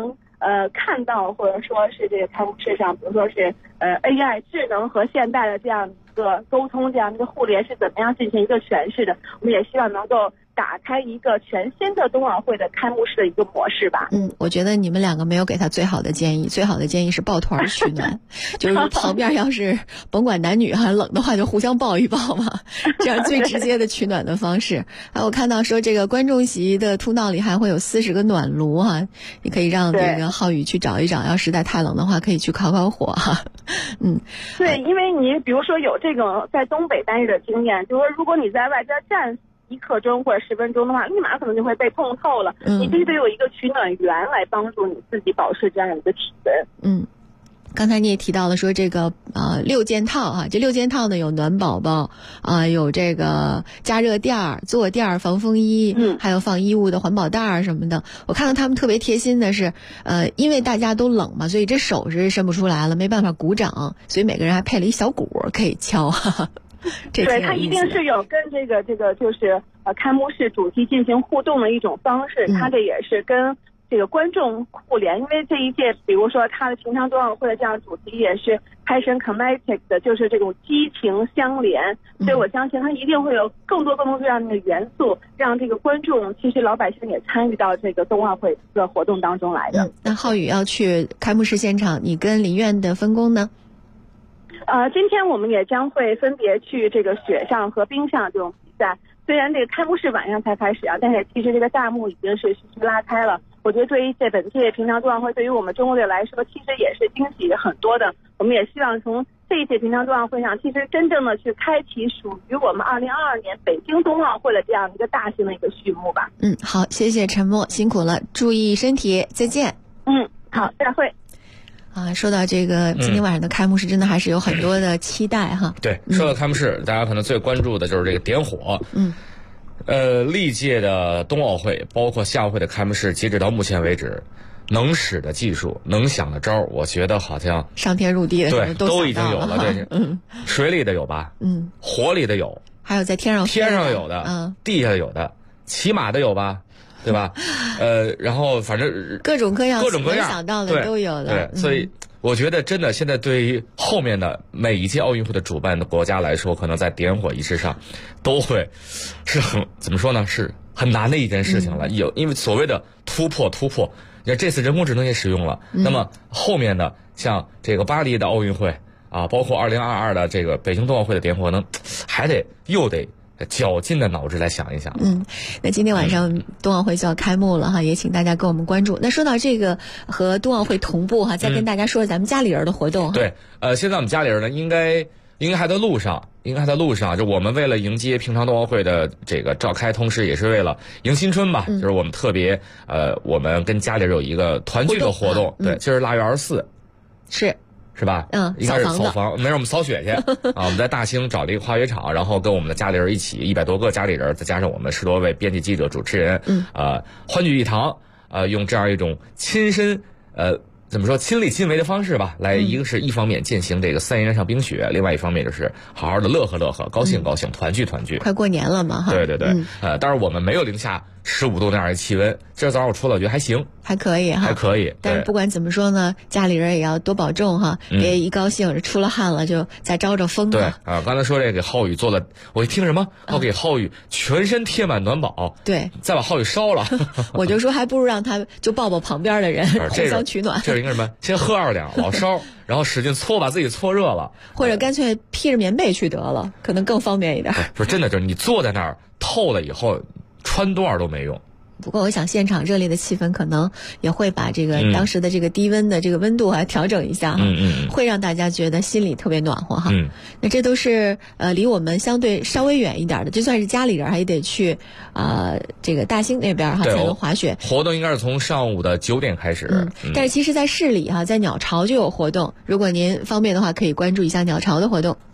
看到或者说是这个开幕式上，比如说是AI 智能和现代的这样一个沟通，这样一个互联是怎么样进行一个诠释的？我们也希望能够打开一个全新的冬奥会的开幕式的一个模式吧。 我觉得你们两个没有给他最好的建议，最好的建议是抱团取暖，就是旁边要是甭管男女冷的话就互相抱一抱嘛，这样最直接的取暖的方式。我看到说这个观众席的通道里还会有40个暖炉你可以让这个浩宇去找一找，要实在太冷的话可以去烤烤火对，因为你比如说有这种在东北待着的经验，就是说如果你在外边站1刻钟或者10分钟的话，立马可能就会被碰透了。你必须得有一个取暖员来帮助你自己保持这样一个体温。 刚才你也提到了说这个6件套这6件套呢有暖宝宝有这个加热垫、坐垫、防风衣，还有放衣物的环保袋什么的。我看到他们特别贴心的是因为大家都冷嘛，所以这手是伸不出来了，没办法鼓掌，所以每个人还配了一小鼓可以敲对，它一定是有跟这个就是开幕式主题进行互动的一种方式，它这也是跟这个观众互联，因为这一届比如说它的平昌冬奥会的这样主题也是 Passion Kinetic 的，就是这种激情相连，所以我相信它一定会有更多这样的元素，让这个观众其实老百姓也参与到这个冬奥会的活动当中来的。 那浩宇要去开幕式现场，你跟林苑的分工呢？ 今天我们也将会分别去这个雪上和冰上这种比赛。虽然这个开幕式晚上才开始但是其实这个大幕已经是徐徐拉开了。我觉得对于本届平昌冬奥会，对于我们中国队来说，其实也是惊喜很多的。我们也希望从这一届平昌冬奥会上，其实真正的去开启属于我们2022年北京冬奥会的这样一个大型的一个序幕吧。 好，谢谢陈默，辛苦了，注意身体，再见。 好，再会。 说到这个今天晚上的开幕式，真的还是有很多的期待对，说到开幕式，大家可能最关注的就是这个点火。历届的冬奥会，包括夏奥会的开幕式，截止到目前为止，能使的技术、能想的招，我觉得好像上天入地的对都已经有了。对，水里的有吧？火里的有， 还有在天上有的，地下有的，骑马的有吧？对吧？然后反正各种各样想到的都有的。 对，所以我觉得真的现在对于后面的每一届奥运会的主办的国家来说，可能在点火仪式上都会是怎么说呢？是很难的一件事情了。因为所谓的突破，你看这次人工智能也使用了，那么后面的像这个巴黎的奥运会包括2022的这个北京冬奥会的点火呢，还得绞尽的脑汁来想一想。 那今天晚上冬奥会就要开幕了也请大家跟我们关注。那说到这个和冬奥会同步再跟大家说咱们家里人的活动。 对，现在我们家里人呢应该还在路上，就我们为了迎接平昌冬奥会的这个召开，同时也是为了迎新春吧，就是我们特别我们跟家里人有一个团聚的活动。对，今儿腊月24是吧？应该是扫房，没事我们扫雪去我们在大兴找了一个滑雪场，然后跟我们的家里人一起100多个家里人，再加上我们10多位编辑记者主持人欢聚一堂，用这样一种亲身怎么说亲力亲为的方式吧，来一方面践行这个3元上冰雪，另外一方面就是好好的乐呵乐呵，高兴高兴，团聚团聚。 快过年了嘛对，当然我们没有零下15度那样的气温，今儿早上我出了，我觉得还行， 还可以。但是不管怎么说呢，家里人也要多保重别一高兴出了汗了就再招着风。 对刚才说这给浩宇做了，我一听什么给浩宇全身贴满暖宝， 对， 再把浩宇烧了我就说还不如让他就抱抱旁边的人互相取暖。 这是应该什么？先喝2两老烧然后使劲搓，把自己搓热了， 或者干脆披着棉被去得了，可能更方便一点。 不是真的，就是你坐在那儿透了以后穿多少都没用。 不过我想现场热烈的气氛可能也会把这个当时的这个低温的这个温度调整一下会让大家觉得心里特别暖和那这都是离我们相对稍微远一点的，就算是家里人还得去这个大兴那边才能滑雪。 活动应该是从上午的9点开始但是其实在市里在鸟巢就有活动，如果您方便的话可以关注一下鸟巢的活动。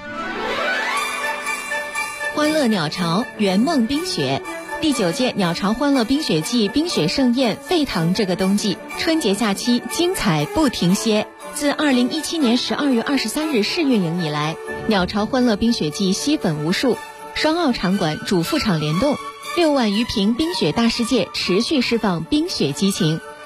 欢乐鸟巢圆梦冰雪第9届鸟巢欢乐冰雪季冰雪盛宴沸腾这个冬季，春节假期精彩不停歇。自2017年12月23日试运营以来，鸟巢欢乐冰雪季吸粉无数，双奥场馆主副场联动，6万余平冰雪大世界持续释放冰雪激情。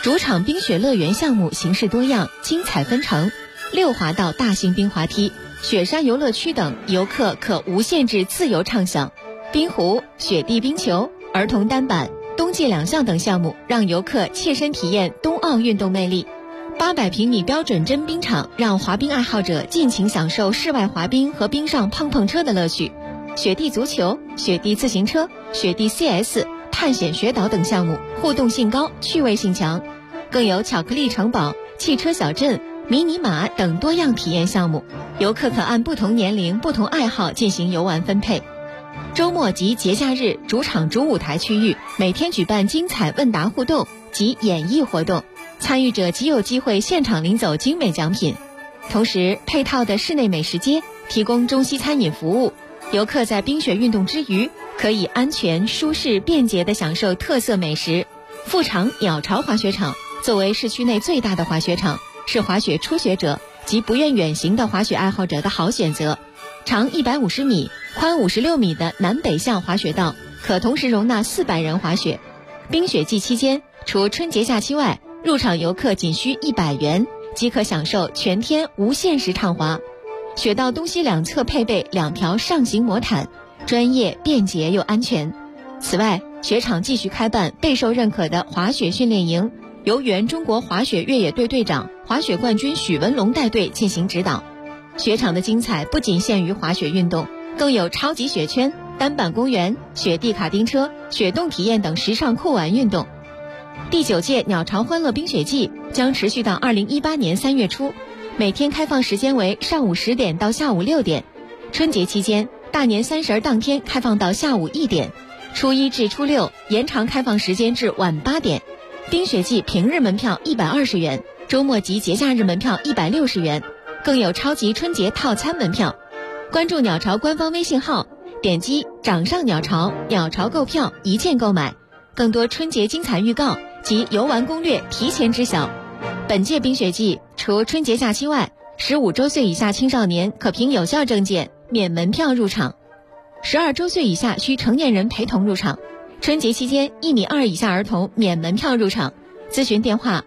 主场冰雪乐园项目形式多样，精彩纷呈，6滑道大型冰滑梯、雪山游乐区等，游客可无限制自由畅享。冰壶、雪地冰球、儿童单板、冬季2项等项目，让游客切身体验冬奥运动魅力。800平米标准真冰场，让滑冰爱好者尽情享受室外滑冰和冰上碰碰车的乐趣。雪地足球、雪地自行车、雪地 CS、探险雪岛等项目，互动性高，趣味性强。更有巧克力城堡、汽车小镇、迷你马等多样体验项目，游客可按不同年龄、不同爱好进行游玩分配。周末及节假日，主场主舞台区域每天举办精彩问答互动及演艺活动，参与者即有机会现场领走精美奖品。同时，配套的室内美食街提供中西餐饮服务，游客在冰雪运动之余，可以安全、舒适、便捷地享受特色美食。副场鸟巢滑雪场作为市区内最大的滑雪场，是滑雪初学者及不愿远行的滑雪爱好者的好选择。长150米、宽56米的南北向滑雪道，可同时容纳400人滑雪。冰雪季期间，除春节假期外，入场游客仅需100元，即可享受全天无限时畅滑。雪道东西两侧配备2条上行魔毯，专业、便捷又安全。此外，雪场继续开办备受认可的滑雪训练营，由原中国滑雪越野队队长、滑雪冠军许文龙带队进行指导。雪场的精彩不仅限于滑雪运动，更有超级雪圈、单板公园、雪地卡丁车、雪洞体验等时尚酷玩运动。第9届鸟巢欢乐冰雪季将持续到2018年3月初，每天开放时间为上午10点到下午6点。春节期间，大年30当天开放到下午1点，初1至初6延长开放时间至晚8点。冰雪季平日门票120元，周末及节假日门票160元，更有超级春节套餐门票。关注鸟巢官方微信号，点击掌上鸟巢，鸟巢购票一键购买，更多春节精彩预告及游玩攻略提前知晓。本届冰雪季除春节假期外，15周岁以下青少年可凭有效证件免门票入场，12周岁以下需成年人陪同入场。春节期间1.2米以下儿童免门票入场。咨询电话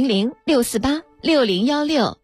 400-648-6016。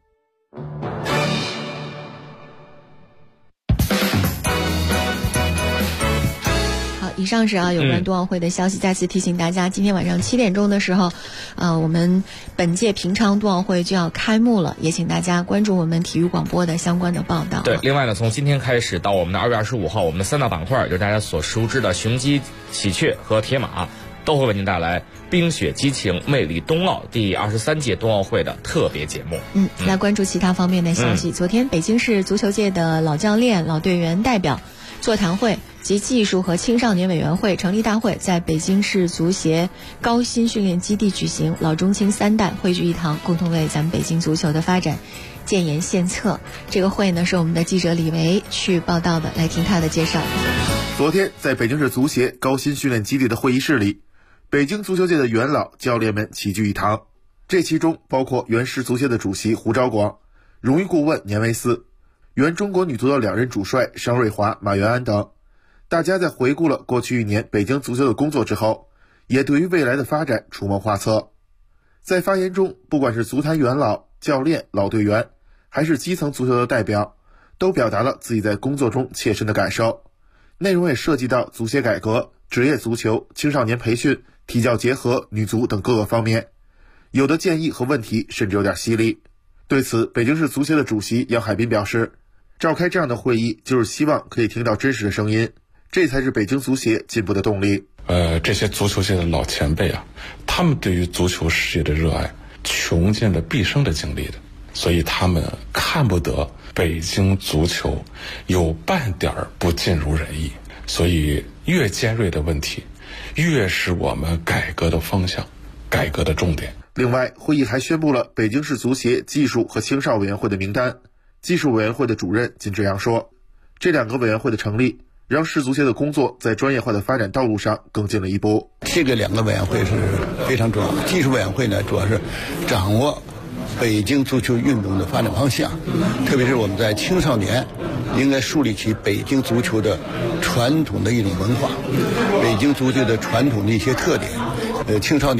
以上是有关冬奥会的消息。再次提醒大家，今天晚上7点钟的时候，我们本届平昌冬奥会就要开幕了，也请大家关注我们体育广播的相关的报道。 对，另外呢，从今天开始到我们的2月25号，我们的3大板块，就是大家所熟知的雄鸡、喜鹊和铁马，都会为您带来冰雪激情魅力冬奥第23届冬奥会的特别节目。 来关注其他方面的消息。昨天，北京市足球界的老教练、老队员代表座谈会及技术和青少年委员会成立大会在北京市足协高新训练基地举行，老中青3代汇聚一堂，共同为咱们北京足球的发展建言献策。这个会呢，是我们的记者李维去报道的，来听他的介绍。 昨天在北京市足协高新训练基地的会议室里，北京足球界的元老教练们齐聚一堂，这其中包括原市足协的主席胡昭广、荣誉顾问年维斯、原中国女足的2任主帅商瑞华、马元安等。大家在回顾了过去1年北京足球的工作之后，也对于未来的发展出谋划策。在发言中，不管是足坛元老、教练、老队员，还是基层足球的代表，都表达了自己在工作中切身的感受。内容也涉及到足协改革、职业足球、青少年培训、体教结合、女足等各个方面，有的建议和问题甚至有点犀利。对此，北京市足协的主席杨海滨表示，召开这样的会议就是希望可以听到真实的声音，这才是北京足协进步的动力。 这些足球界的老前辈他们对于足球事业的热爱穷尽了毕生的精力的，所以他们看不得北京足球有半点不尽如人意，所以越尖锐的问题越是我们改革的方向、改革的重点。 另外，会议还宣布了北京市足协技术和青少委员会的名单。技术委员会的主任金志阳说，这2个委员会的成立让市足协的工作在专业化的发展道路上更进了一步。 这个2个委员会是非常重要的。技术委员会呢，主要是掌握北京足球运动的发展方向，特别是我们在青少年应该树立起北京足球的传统的一种文化，北京足球的传统的一些特点。青少年呢，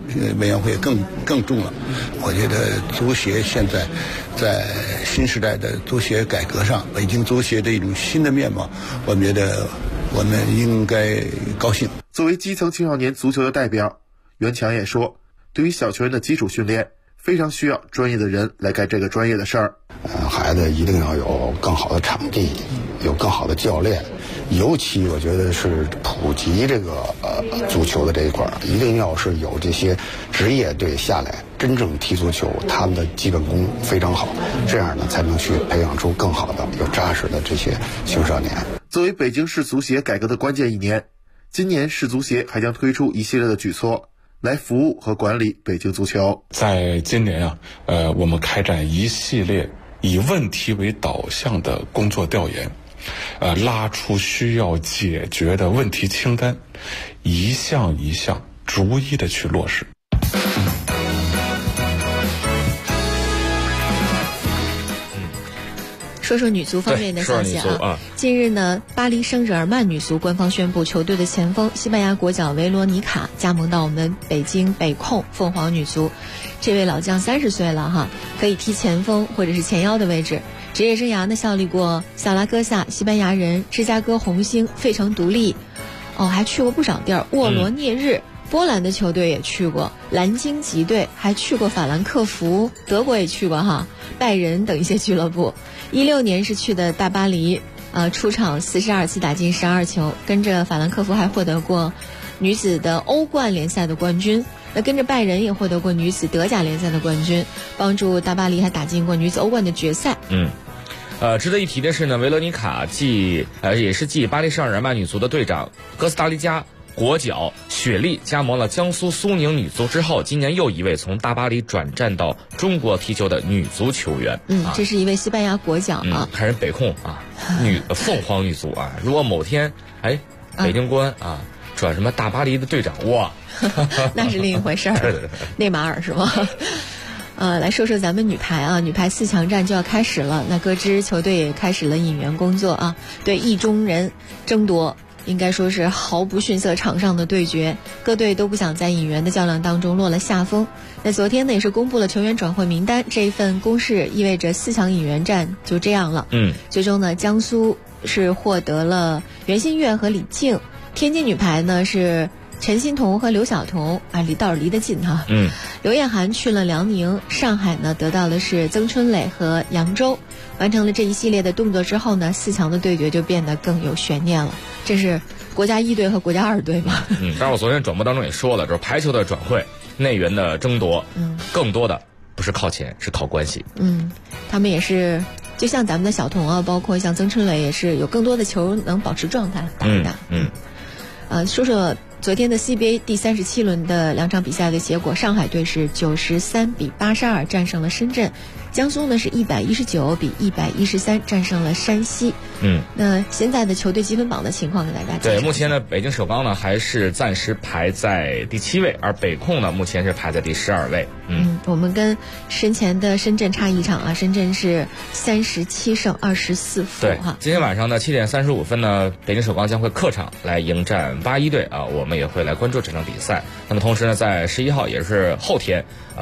委员会更重了。我觉得足协现在在新时代的足协改革上，北京足协的一种新的面貌，我觉得我们应该高兴。 作为基层青少年足球的代表，袁强也说，对于小球员的基础训练，非常需要专业的人来干这个专业的事儿。 孩子一定要有更好的场地，有更好的教练，尤其我觉得是普及这个足球的这一块，一定要是有这些职业队下来真正踢足球，他们的基本功非常好，这样呢才能去培养出更好的、有扎实的这些青少年。 作为北京市足协改革的关键一年，今年市足协还将推出一系列的举措，来服务和管理北京足球。 在今年我们开展一系列以问题为导向的工作调研，拉出需要解决的问题清单，一项一项逐一的去落实。 说说女足方面的消息近日呢，巴黎圣日耳曼女足官方宣布，球队的前锋西班牙国脚维罗妮卡加盟到我们北京北控凤凰女足。这位老将30岁了可以踢前锋或者是前腰的位置。职业生涯呢效力过萨拉戈萨、西班牙人、芝加哥红星、费城独立，还去过不少地儿，沃罗涅日。波兰的球队也去过，蓝鲸级队，还去过法兰克福，德国也去过拜仁等一些俱乐部。16年是去的大巴黎，出场42次，打进12球，跟着法兰克福还获得过女子的欧冠联赛的冠军，那跟着拜仁也获得过女子德甲联赛的冠军，帮助大巴黎还打进过女子欧冠的决赛。 值得一提的是呢，维罗妮卡也是继巴黎圣日耳曼女足的队长哥斯达黎加国脚雪莉加盟了江苏苏宁女足之后，今年又一位从大巴黎转战到中国踢球的女足球员。 这是一位西班牙国脚还是北控凤凰女足如果某天北京国安转什么大巴黎的队长，哇， 那是另一回事儿。 对， 内马尔是吗？来说说咱们女排女排4强战就要开始了，那各支球队也开始了引援工作对意中人争夺。应该说是毫不逊色场上的对决，各队都不想在引援的较量当中落了下风。那昨天呢也是公布了球员转会名单，这一份公示意味着4强引援战就这样了。最终呢江苏是获得了袁心玥和李静，天津女排呢是陈欣桐和刘晓彤离得近刘晏涵去了辽宁，上海呢得到的是曾春蕾和扬州。完成了这一系列的动作之后呢，4强的对决就变得更有悬念了。这是国家1队和国家2队嘛？ 但是我昨天转播当中也说了，就是排球的转会、内援的争夺，更多的不是靠钱，是靠关系。 他们也是，就像咱们的小童包括像曾春蕾也是有更多的球能保持状态打。说说昨天的 CBA 第37轮的2场比赛的结果，上海队是93比82战胜了深圳，江苏呢是119比113战胜了山西。那现在的球队积分榜的情况给大家介绍。 对，目前呢北京首钢呢还是暂时排在第7位，而北控呢目前是排在第12位。 我们跟身前的深圳差一场深圳是37胜24负。 对，今天晚上呢7点35分呢，北京首钢将会客场来迎战81队我们也会来关注这场比赛。那么同时呢，在11号也是后天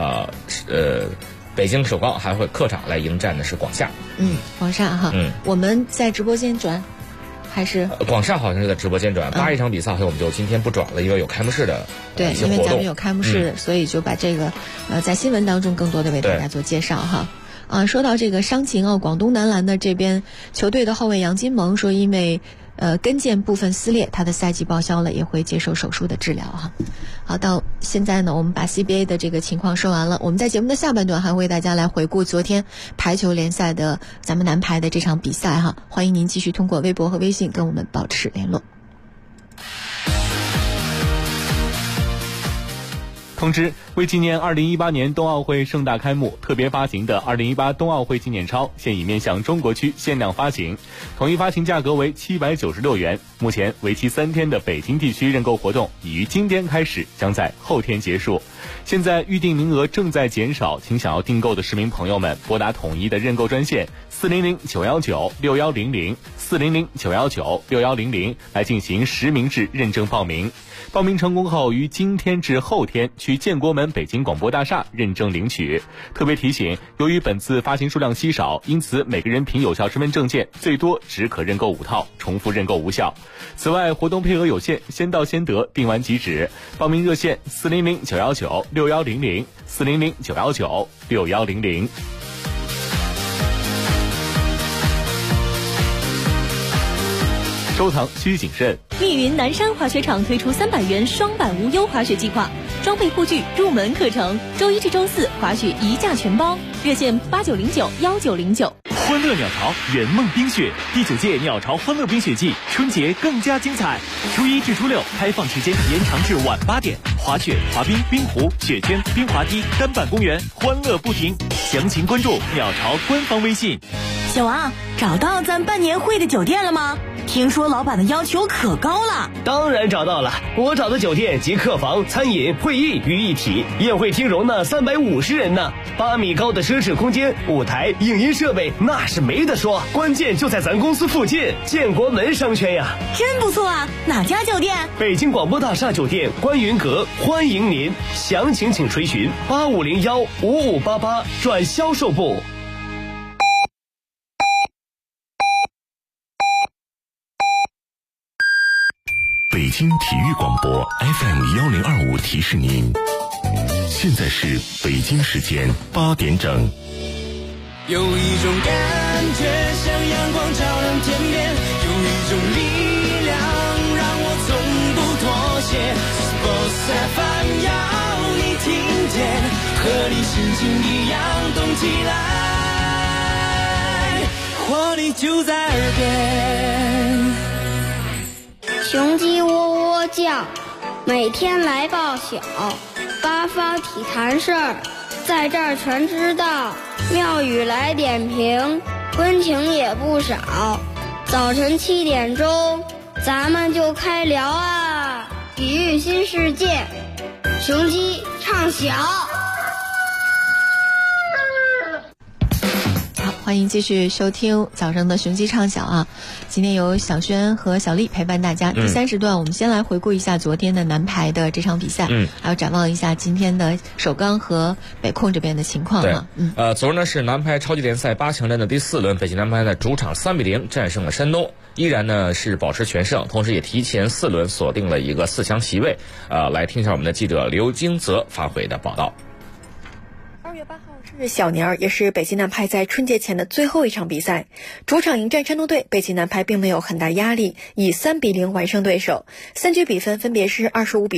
北京首钢还会客场来迎战的是广厦。 广厦我们在直播间转还是广厦好像是在直播间转，81场比赛好像我们就今天不转了，因为有开幕式的对，因为咱们有开幕式所以就把这个在新闻当中更多的为大家做介绍说到这个伤情广东男篮的这边球队的后卫杨金蒙说，因为跟腱部分撕裂，他的赛季报销了，也会接受手术的治疗好，到现在呢，我们把 CBA 的这个情况说完了。我们在节目的下半段还会为大家来回顾昨天排球联赛的咱们男排的这场比赛欢迎您继续通过微博和微信跟我们保持联络。 通知：为纪念2018年冬奥会盛大开幕，特别发行的2018冬奥会纪念钞现已面向中国区限量发行，统一发行价格为796元。目前为期3天的北京地区认购活动已于今天开始，将在后天结束。现在预订名额正在减少，请想要订购的市民朋友们拨打统一的认购专线 400-919-6100，400-919-6100来进行实名制认证报名。报名成功后，于今天至后天去建国门北京广播大厦认证领取。特别提醒，由于本次发行数量稀少，因此每个人凭有效身份证件最多只可认购5套，重复认购无效。此外，活动配额有限，先到先得，订完即止。报名热线400-919-6100，400-919-6100。收藏需谨慎。 密云南山滑雪场推出300元双板无忧滑雪计划，装备护具、入门课程，周一至周四滑雪一价全包。热线8909-1909。 欢乐鸟巢圆梦冰雪第9届鸟巢欢乐冰雪季春节更加精彩，初一至初六开放时间延长至晚8点，滑雪、滑冰、冰壶、雪圈、冰滑梯、单板公园，欢乐不停。详情关注鸟巢官方微信。 小王，找到咱办年会的酒店了吗？听说老板的要求可高了。 当然找到了，我找的酒店集客房、餐饮、会议于一体，宴会厅容纳350人呢，8米高的奢侈空间，舞台、影音设备那是没得说，关键就在咱公司附近，建国门商圈呀。 真不错啊，哪家酒店？ 北京广播大厦酒店观云阁，欢迎您，详情请垂询8501-5588转销售部。 北京体育广播 FM1025提示您，现在是北京时间8点整。 有一种感觉像阳光照亮天边，有一种力量让我从不妥协。Sports FM 要你听见，和你心情一样动起来，活力就在耳边。 雄鸡喔喔叫，每天来报晓，八方体坛事儿，在这儿全知道。妙语来点评，温情也不少。早晨7点钟，咱们就开聊啊！体育新世界，雄鸡唱晓。 欢迎继续收听早上的雄鸡唱晓啊！今天由小轩和小丽陪伴大家。第3时段，我们先来回顾一下昨天的男排的这场比赛，还有展望一下今天的首钢和北控这边的情况啊。 昨日呢是男排超级联赛8强战的第4轮，北京男排在主场3-0战胜了山东，依然呢是保持全胜，同时也提前4轮锁定了一个4强席位。来听一下我们的记者刘京泽发回的报道。 2月8号是小年儿，也是北京男排在春节前的最后一场比赛。主场迎战山东队，北京男排并没有很大压力，以3-0完胜对手。3局比分分别是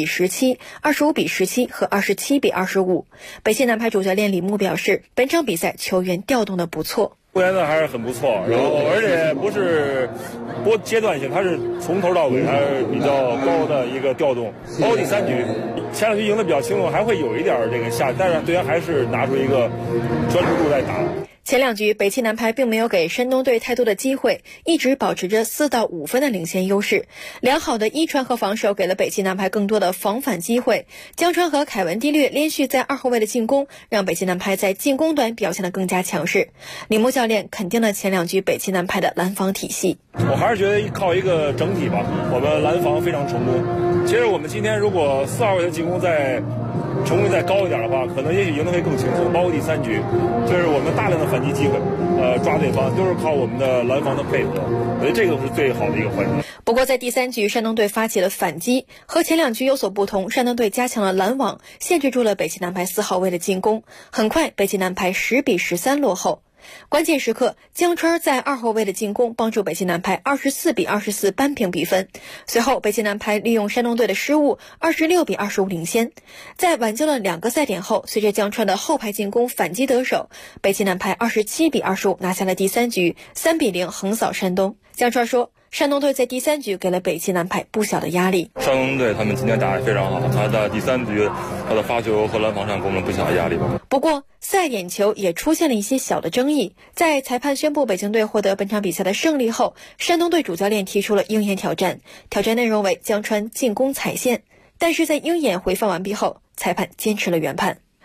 25-17、25-17和27-25。北京男排主教练李牧表示，本场比赛球员调动的不错。 球员呢还是很不错，然后而且不是阶段性，他是从头到尾还是比较高的一个调动。包括第3局，前2局赢得比较轻松，还会有一点这个下，但是队员还是拿出一个专注度在打。 前2局，北汽男排并没有给山东队太多的机会，一直保持着4到5分的领先优势。良好的一传和防守给了北汽男排更多的防反机会。江川和凯文蒂略连续在2后卫的进攻，让北汽男排在进攻端表现得更加强势。李牧教练肯定了前2局北汽男排的拦防体系。 我还是觉得靠一个整体吧，我们拦防非常成功。其实我们今天如果4号位的进攻成功率再高一点的话，可能也许赢得会更轻松。包括第3局，就是我们大量的反击机会，抓对方都是靠我们的拦防的配合，我觉得这个是最好的一个环节。 不过在第3局，山东队发起了反击，和前2局有所不同，山东队加强了拦网，限制住了北汽男排4号位的进攻。很快，北汽男排10-13落后。关键时刻，江川在2后卫的进攻帮助北汽男排24-24扳平比分。随后，北汽男排利用山东队的失误26-25领先。在挽救了2个赛点后，随着江川的后排进攻反击得手，北汽男排27-25拿下了第3局，3-0横扫山东。江川说，山东队在第3局给了北汽男排不小的压力。 山东队他们今天打得非常好，他在第3局他的发球和拦防上给我们不小的压力吧。 不过赛点球也出现了一些小的争议。在裁判宣布北京队获得本场比赛的胜利后，山东队主教练提出了鹰眼挑战，挑战内容为江川进攻踩线，但是在鹰眼回放完毕后，裁判坚持了原判。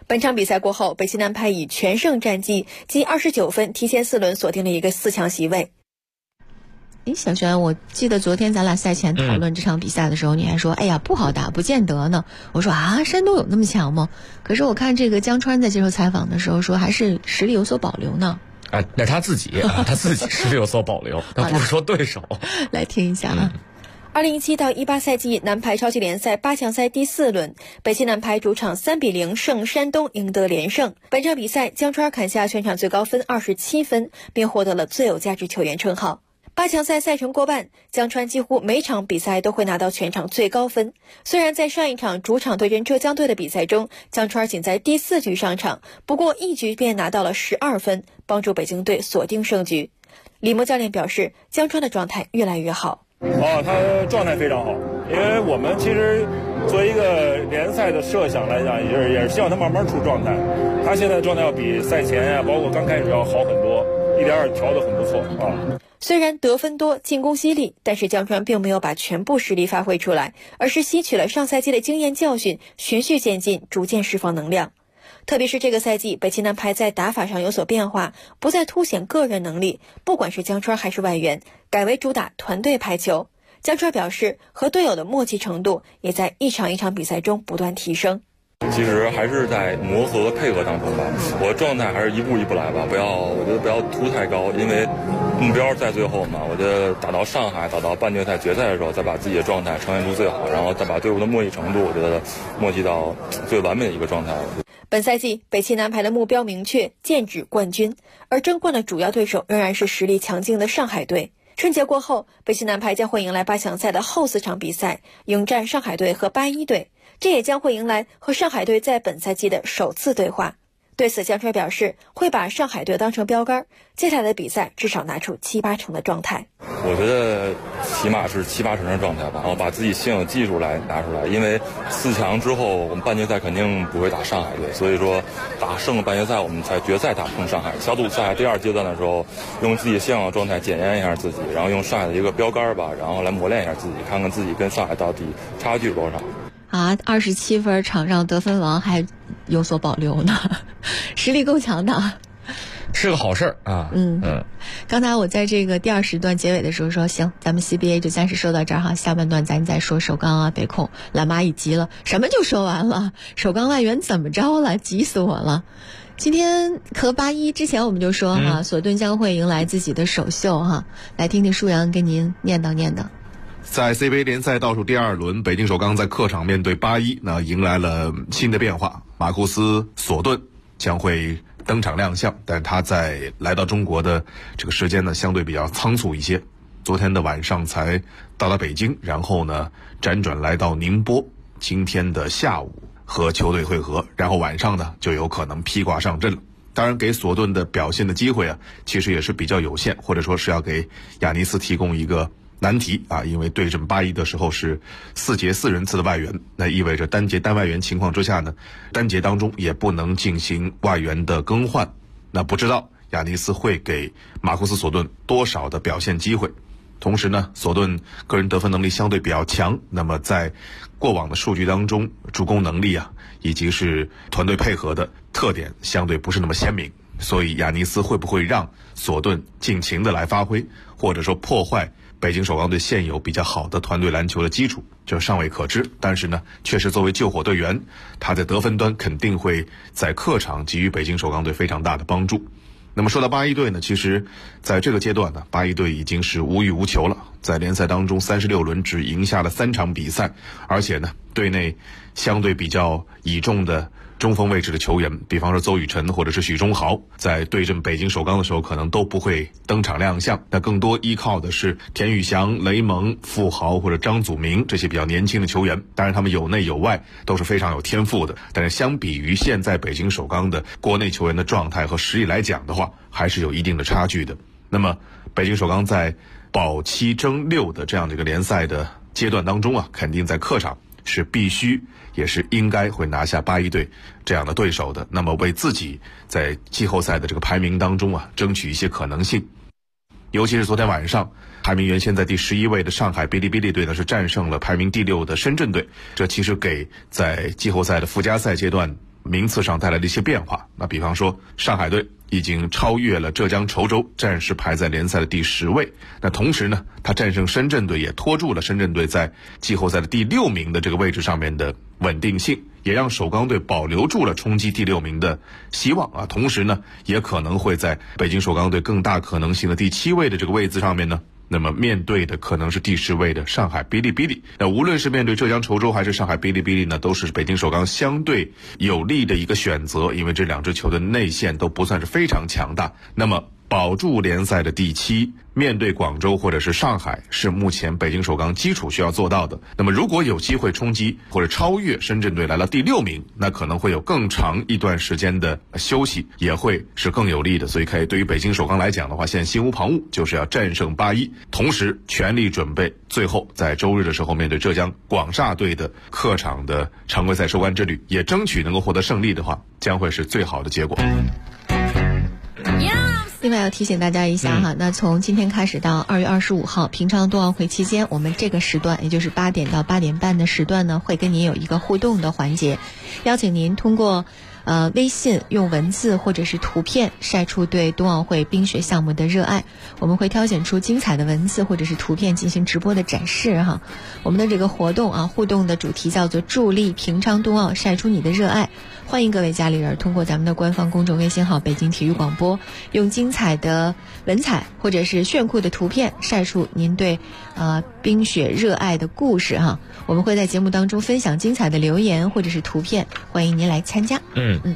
本场比赛过后，北京男排以全胜战绩积29分，提前4轮锁定了一个4强席位。 小璇，我记得昨天咱俩赛前讨论这场比赛的时候，你还说哎呀不好打，不见得呢。我说啊，山东有那么强吗？可是我看这个江川在接受采访的时候说，还是实力有所保留呢。 那他自己他自己实力有所保留，他不是说对手。 来听一下啊。 2017到18赛季男排超级联赛8强赛第4轮，北京男排主场3-0胜山东，赢得连胜。本场比赛，江川砍下全场最高分27分，并获得了最有价值球员称号。8强赛赛程过半，江川几乎每场比赛都会拿到全场最高分。虽然在上一场主场对阵浙江队的比赛中，江川仅在第4局上场，不过1局便拿到了12分，帮助北京队锁定胜局。李默教练表示，江川的状态越来越好。 他状态非常好，因为我们其实作为一个联赛的设想来讲，也是希望他慢慢出状态。他现在状态要比赛前包括刚开始要好很多，一点点调得很不错啊。 虽然得分多、进攻犀利，但是江川并没有把全部实力发挥出来，而是吸取了上赛季的经验教训，循序渐进，逐渐释放能量。特别是这个赛季，北京男排在打法上有所变化，不再凸显个人能力，不管是江川还是外援，改为主打团队排球。江川表示，和队友的默契程度也在一场一场比赛中不断提升。 其实还是在磨合和配合当中吧，我的状态还是一步一步来吧，我觉得不要凸太高，因为目标在最后嘛。我觉得打到上海，打到半决赛、决赛的时候，再把自己的状态呈现出最好，然后再把队伍的默契程度，我觉得默契到最完美的一个状态。 本赛季北汽男排的目标明确，剑指冠军，而争冠的主要对手仍然是实力强劲的上海队。春节过后，北汽男排将会迎来8强赛的后4场比赛，迎战上海队和81队，这也将会迎来和上海队在本赛季的首次对话。对此，江川表示会把上海队当成标杆，接下来的比赛至少拿出7-8成的状态。 我觉得起码是7-8成的状态吧，然后把自己现有技术来拿出来，因为4强之后我们半决赛肯定不会打上海队，所以说打胜了半决赛，我们在决赛打胜上海。小组赛第2阶段的时候，用自己现有的状态检验一下自己，然后用上海的一个标杆吧，然后来磨练一下自己，看看自己跟上海到底差距多少。 27分，场上得分王还有所保留呢，实力够强的， 是个好事儿啊。 刚才我在这个第2时段结尾的时候说，行，咱们 CBA 就暂时说到这儿哈，下半段咱再说首钢啊、北控。蓝蚂蚁急了，什么就说完了？首钢外援怎么着了？急死我了！今天和81之前我们就说哈，索顿将会迎来自己的首秀哈，来听听舒阳跟您念叨念叨。 在 CBA 联赛倒数第2轮，北京首钢在客场面对81，迎来了新的变化。马库斯·索顿将会登场亮相，但他在来到中国的这个时间呢，相对比较仓促一些。昨天的晚上才到达北京，然后呢辗转来到宁波，今天的下午和球队会合，然后晚上呢就有可能披挂上阵了。当然，给索顿的表现的机会啊，其实也是比较有限，或者说是要给亚尼斯提供一个难题啊，因为对阵81的时候是4节4人次的外援，那意味着单节单外援情况之下呢，单节当中也不能进行外援的更换。那不知道亚尼斯会给马库斯·索顿多少的表现机会。同时呢，索顿个人得分能力相对比较强，那么在过往的数据当中，助攻能力啊，以及是团队配合的特点相对不是那么鲜明。所以亚尼斯会不会让索顿尽情的来发挥，或者说破坏北京首钢队现有比较好的团队篮球的基础，就尚未可知。但是呢，确实作为救火队员，他在得分端肯定会在客场给予北京首钢队非常大的帮助。那么说到81队呢，其实在这个阶段呢，81队已经是无欲无求了，在联赛当中36轮只赢下了3场比赛，而且呢，队内相对比较倚重的中锋位置的球员，比方说邹宇辰或者是许忠豪，在对阵北京首钢的时候可能都不会登场亮相，那更多依靠的是田宇翔、雷蒙、傅豪或者张祖明这些比较年轻的球员。当然他们有内有外都是非常有天赋的，但是相比于现在北京首钢的国内球员的状态和实力来讲的话，还是有一定的差距的。那么北京首钢在保7争6的这样的一个联赛的阶段当中啊，肯定在客场是必须也是应该会拿下81队这样的对手的，那么为自己在季后赛的这个排名当中啊，争取一些可能性。尤其是昨天晚上，排名原先在第11位的上海哔哩哔哩队呢是战胜了排名第6的深圳队，这其实给在季后赛的附加赛阶段名次上带来的一些变化。那比方说，上海队已经超越了浙江稠州，暂时排在联赛的第10位。那同时呢，他战胜深圳队，也拖住了深圳队在季后赛的第6名的这个位置上面的稳定性，也让首钢队保留住了冲击第6名的希望啊。同时呢，也可能会在北京首钢队更大可能性的第7位的这个位置上面呢，那么面对的可能是第10位的上海哔哩哔哩。那无论是面对浙江稠州还是上海哔哩哔哩呢，都是北京首钢相对有利的一个选择，因为这2支球队的内线都不算是非常强大。那么保住联赛的第7，面对广州或者是上海，是目前北京首钢基础需要做到的。那么如果有机会冲击或者超越深圳队来到第6名，那可能会有更长一段时间的休息，也会是更有利的。所以可以对于北京首钢来讲的话，现在心无旁骛，就是要战胜8-1，同时全力准备最后在周日的时候面对浙江广厦队的客场的常规赛收官之旅，也争取能够获得胜利的话，将会是最好的结果。 另外要提醒大家一下哈，那从今天开始到2月25号平昌冬奥会期间，我们这个时段，也就是8点到8点半的时段呢，会跟您有一个互动的环节，邀请您通过微信用文字或者是图片晒出对冬奥会冰雪项目的热爱，我们会挑选出精彩的文字或者是图片进行直播的展示哈。我们的这个活动啊，互动的主题叫做助力平昌冬奥，晒出你的热爱。欢迎各位家里人通过咱们的官方公众微信号北京体育广播，用精彩的文采或者是炫酷的图片晒出您对冰雪热爱的故事哈。我们会在节目当中分享精彩的留言或者是图片，欢迎您来参加。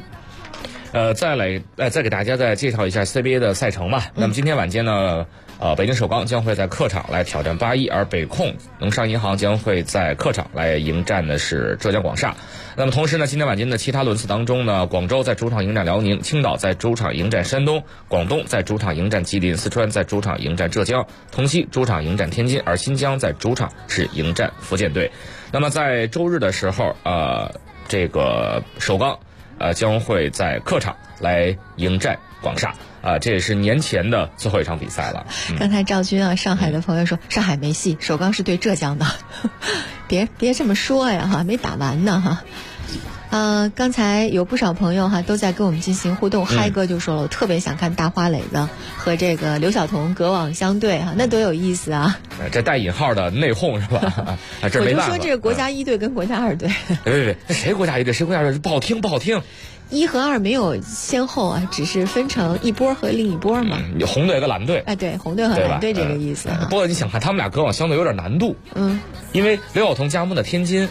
再给大家再介绍一下 CBA 的赛程吧。那么今天晚间呢，北京首钢将会在客场来挑战8-1，而北控农商银行将会在客场来迎战的是浙江广厦。那么同时呢，今天晚间的其他轮次当中呢，广州在主场迎战辽宁，青岛在主场迎战山东，广东在主场迎战吉林，四川在主场迎战浙江，同曦主场迎战天津，而新疆在主场是迎战福建队。那么在周日的时候，这个首钢将会在客场来迎战广厦这也是年前的最后一场比赛了。 刚才赵军上海的朋友说上海没戏，首钢是对浙江的，别这么说呀哈，没打完呢哈。刚才有不少朋友都在跟我们进行互动，嗨哥就说了，我特别想看大花磊子和这个刘晓彤隔网相对那多有意思啊！ 这带引号的内讧是吧？这没办法。 我就说这个国家1队跟国家2队。 对，谁国家1队谁国家2队不好听不好听。 1和2没有先后只是分成一波和另一波嘛。 红队和蓝队。 对，红队和蓝队这个意思不过你想看他们俩隔网相对有点难度。因为刘晓彤加盟的天津。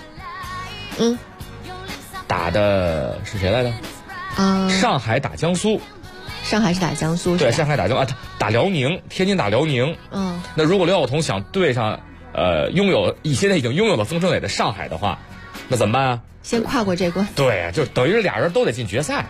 打的是谁来着？上海打江苏。 上海是打江苏， 对，上海打打辽宁，天津打辽宁。那如果刘晓彤想对上现在已经拥有了曾诚伟的上海的话，那怎么办啊？ 先跨过这关。 对，就等于是俩人都得进决赛。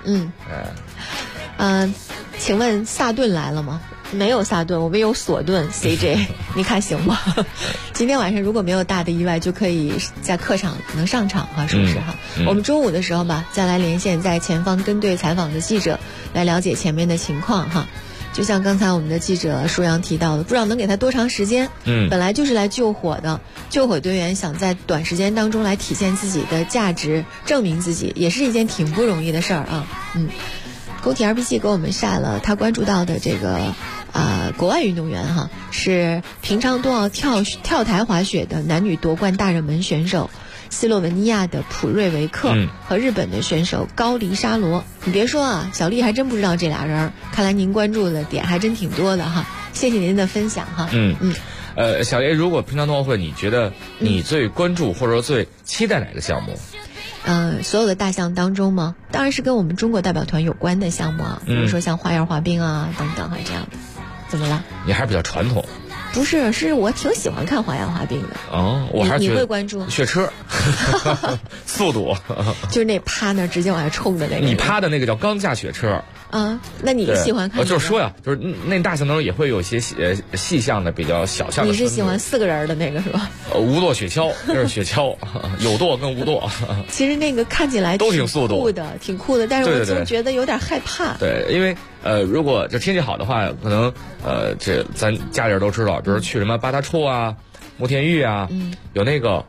请问萨顿来了吗？没有萨顿，我们有索顿 CJ， 你看行吗？今天晚上如果没有大的意外，就可以在客场能上场是不是我们中午的时候吧，再来连线在前方跟队采访的记者，来了解前面的情况就像刚才我们的记者舒阳提到的，不知道能给他多长时间。本来就是来救火的，救火队员想在短时间当中来体现自己的价值，证明自己，也是一件挺不容易的事儿工体 RBG 给我们晒了他关注到的这个国外运动员是平昌冬奥跳台滑雪的男女夺冠大热门选手斯洛文尼亚的普瑞维克和日本的选手高梨沙罗。你别说小丽还真不知道这俩人，看来您关注的点还真挺多的谢谢您的分享小叶，如果平昌冬奥会你觉得你最关注或者说最期待哪个项目？ 所有的大项当中吗？当然是跟我们中国代表团有关的项目比如说像花样滑冰等等这样的。怎么了？你还是比较传统。 不是，是我挺喜欢看花样滑冰的。 我还是你会关注雪车速度就是那趴那直接往下冲的那个。 你趴的那个叫钢架雪车那你喜欢看就是说就是那大项当中也会有一些细项的比较小项的。 你是喜欢4个人的那个是吧？ 无舵雪橇，那是雪橇有舵跟无舵其实那个看起来都挺速度挺酷的，但是我总觉得有点害怕。 对，因为如果这天气好的话，可能这咱家里人都知道，比如去什么八大处慕田峪有那个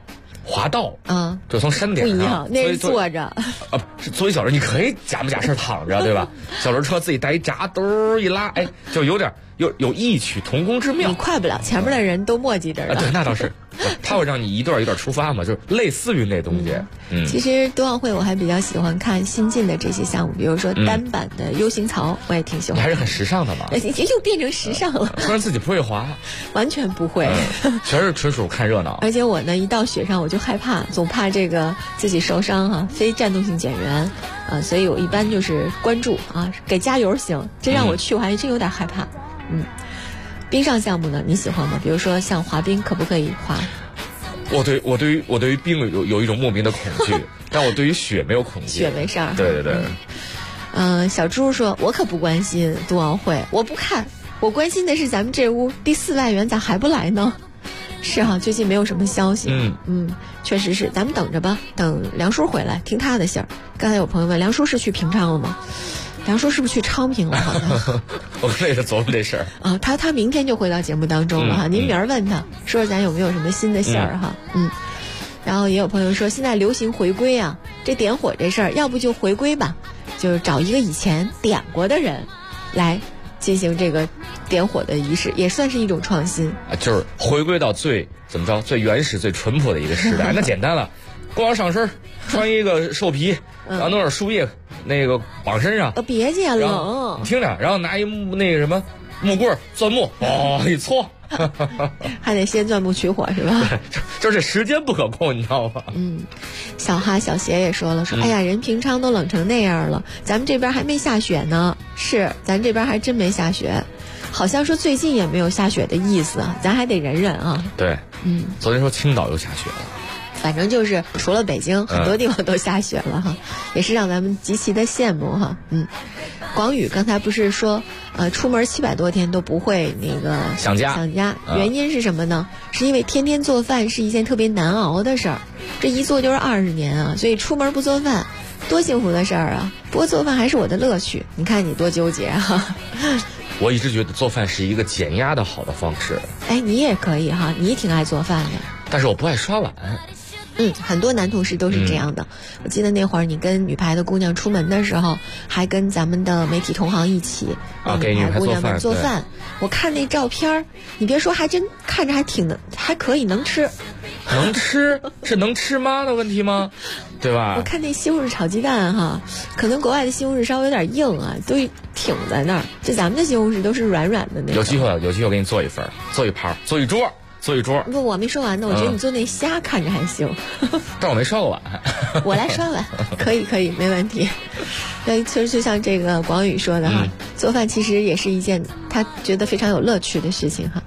滑道， 嗯， 就从山顶上， 不一样，那是坐着， 是坐一小轮，你可以假不假事躺着，对吧？小轮车自己带一闸，兜一拉，哎，就有点有异曲同工之妙。 你快不了，前面的人都磨叽着了。 对，那倒是，他会让你一段一段出发嘛，就是类似于那东西。 其实冬奥会我还比较喜欢看新进的这些项目，比如说单板的 U 型槽，我也挺喜欢。 还是很时尚的嘛。 又变成时尚了。 突然自己不会滑， 完全不会， 全是纯属看热闹。 而且我呢，一到雪上我就害怕，总怕这个自己受伤哈，非战斗性减员所以我一般就是关注给加油行。真让我去，我还真有点害怕。冰上项目呢，你喜欢吗？比如说像滑冰，可不可以滑？ 我对于冰有一种莫名的恐惧，但我对于雪没有恐惧。 雪没事儿。 对对对。 小猪说：“我可不关心冬奥会，我不看，我关心的是咱们这屋第4外援咋还不来呢？”是哈，最近没有什么消息。确实是，咱们等着吧，等梁叔回来听他的信儿。刚才有朋友问梁叔是去平昌了吗？梁叔是不是去昌平了？好像我刚才也在琢磨这事儿他明天就回到节目当中了哈。您明儿问他说咱有没有什么新的信儿哈。然后也有朋友说现在流行回归啊，这点火这事儿，要不就回归吧，就是找一个以前点过的人来进行这个点火的仪式，也算是一种创新就是回归到最原始最淳朴的一个时代。那简单了，光上身穿一个兽皮，然后弄点树叶那个绑身上， 别介冷， 你听着，然后拿一那个什么木棍钻木一搓还得先钻木取火是吧？ 就是时间不可控，你知道吗？ 小哈小鞋也说了，哎呀，人平昌都冷成那样了，咱们这边还没下雪呢。是，咱这边还真没下雪，好像说最近也没有下雪的意思，咱还得忍忍啊。 对，昨天说青岛又下雪了。 反正就是除了北京，很多地方都下雪了哈，也是让咱们极其的羡慕哈。广宇刚才不是说，出门700多天都不会那个想家， 原因是什么呢？是因为天天做饭是一件特别难熬的事儿，这一做就是20年啊，所以出门不做饭，多幸福的事儿啊！不过做饭还是我的乐趣，你看你多纠结哈。 我一直觉得做饭是一个减压的好的方式。 哎，你也可以哈，你挺爱做饭的， 但是我不爱刷碗。 很多男同事都是这样的。我记得那会儿你跟女排的姑娘出门的时候，还跟咱们的媒体同行一起给女排姑娘们做饭。我看那照片，你别说，还真看着还可以，能吃。 能吃是能吃吗的问题吗？对吧？ 我看那西红柿炒鸡蛋哈，可能国外的西红柿稍微有点硬啊，都挺在那儿。这咱们的西红柿都是软软的那种。有机会我给你做一份，做一盘，做一桌。 不，我没说完呢。我觉得你做那虾看着还行， 但我没刷过碗。 我来刷碗，可以，没问题。对，其实就像这个广宇说的哈，做饭其实也是一件他觉得非常有乐趣的事情哈。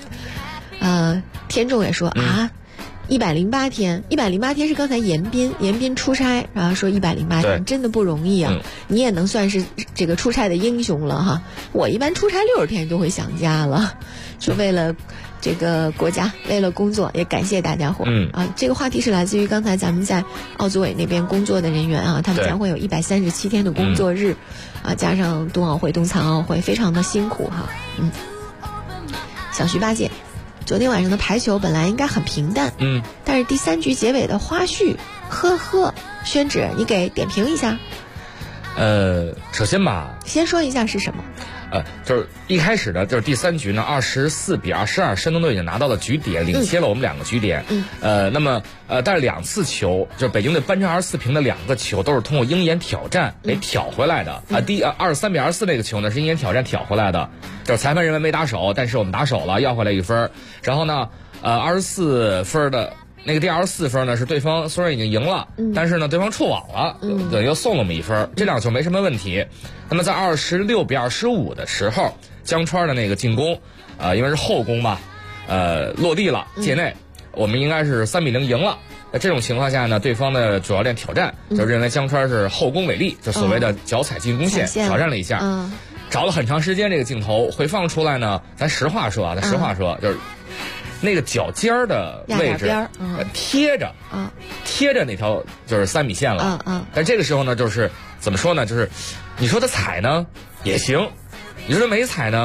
天众也说108天是刚才严彬出差，然后说108天真的不容易啊。你也能算是这个出差的英雄了哈。我一般出差60天就会想家了，说为了这个国家，为了工作，也感谢大家伙。这个话题是来自于刚才咱们在奥组委那边工作的人员啊，他们将会有137天的工作日加上冬奥会、冬残奥会，非常的辛苦哈。小徐八戒，昨天晚上的排球本来应该很平淡，但是第3局结尾的花絮，宣纸你给点评一下。 首先吧， 先说一下是什么。 就是一开始呢，就是第3局呢，24比22，山东队已经拿到了局点，领先了我们2个局点。那么但是2次球，就是北京队扳成24平的2个球，都是通过鹰眼挑战给挑回来的。第23比24那个球呢，是鹰眼挑战挑回来的，就是裁判认为没打手，但是我们打手了，要回来1分。然后呢，24分的。那个第24分呢，是对方虽然已经赢了，但是呢，对方触网了，对，又送了我们1分。这2球没什么问题。那么在26比25的时候，江川的那个进攻，因为是后攻嘛，落地了，界内，我们应该是3比0赢了。在这种情况下呢，对方的主教练挑战，就认为江川是后攻违例，就所谓的脚踩进攻线，挑战了一下，找了很长时间，这个镜头回放出来呢，咱实话说，就是那个脚尖儿的位置贴着那条就是3米线了。但这个时候呢，就是怎么说呢？就是你说他踩呢也行，你说他没踩呢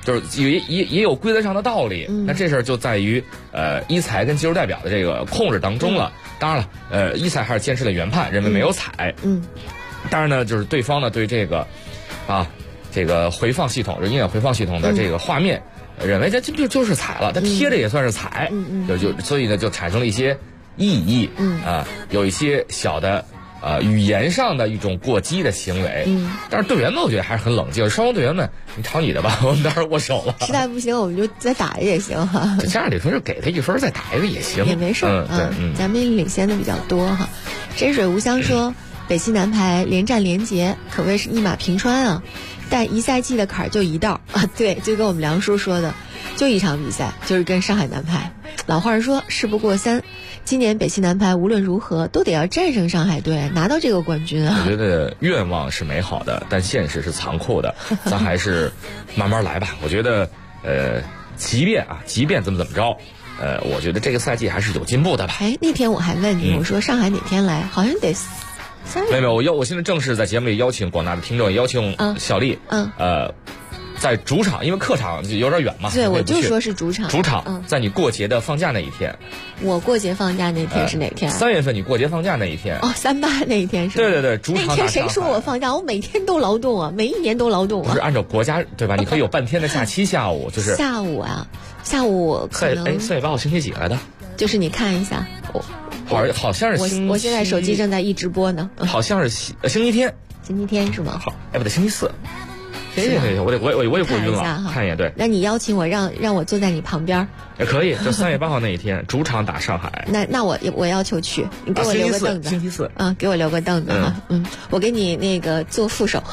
就是也有规则上的道理。那这事儿就在于一裁跟技术代表的这个控制当中了。当然了，一裁还是坚持了原判，认为没有踩。当然呢，就是对方呢对这个这个回放系统，就是音乐回放系统的这个画面，认为这就是踩了，它贴着也算是踩。所以呢就产生了一些异议。有一些小的。语言上的一种过激的行为。但是队员们我觉得还是很冷静，双方队员们你吵你的吧，我们当然握手了。 实在不行我们就再打也行哈。 这样理说是给他1分再打一个也行， 也没事。咱们领先的比较多哈。真水无香说，北西南排连战连捷，可谓是一马平川啊。但一赛季的坎儿就一道啊，对，就跟我们梁叔说的，就一场比赛，就是跟上海南排。老话说事不过三。今年北西南排无论如何都得要战胜上海队，拿到这个冠军啊！ 我觉得愿望是美好的，但现实是残酷的，咱还是慢慢来吧。我觉得，即便怎么着，我觉得这个赛季还是有进步的吧。 那天我还问你，我说上海哪天来？好像得3月。 没有，我现在正式在节目里邀请广大的听众，邀请小丽，在主场，因为客场就有点远嘛。 对，我就说是主场。 主场，在你过节的放假那一天。 我过节放假那天是哪天 ？3月份你过节放假那一天。 38那一天是吧？ 对，主场。 那天谁说我放假？我每天都劳动啊，每一年都劳动啊。 不是按照国家对吧？你可以有半天的假期，下午就是下午可能 3月8号星期几来的？ 就是你看一下， 好像是我现在手机正在一直播呢。 好像是星期天。 星期天是吗？ 好，不对，星期4。我也过晕了，看一眼。对， 那你邀请我让我坐在你旁边也可以，就3月8号那一天主场打上海。 那我要求去，你给我留个凳子。 星期四给我留个凳子哈。我给你那个做副手。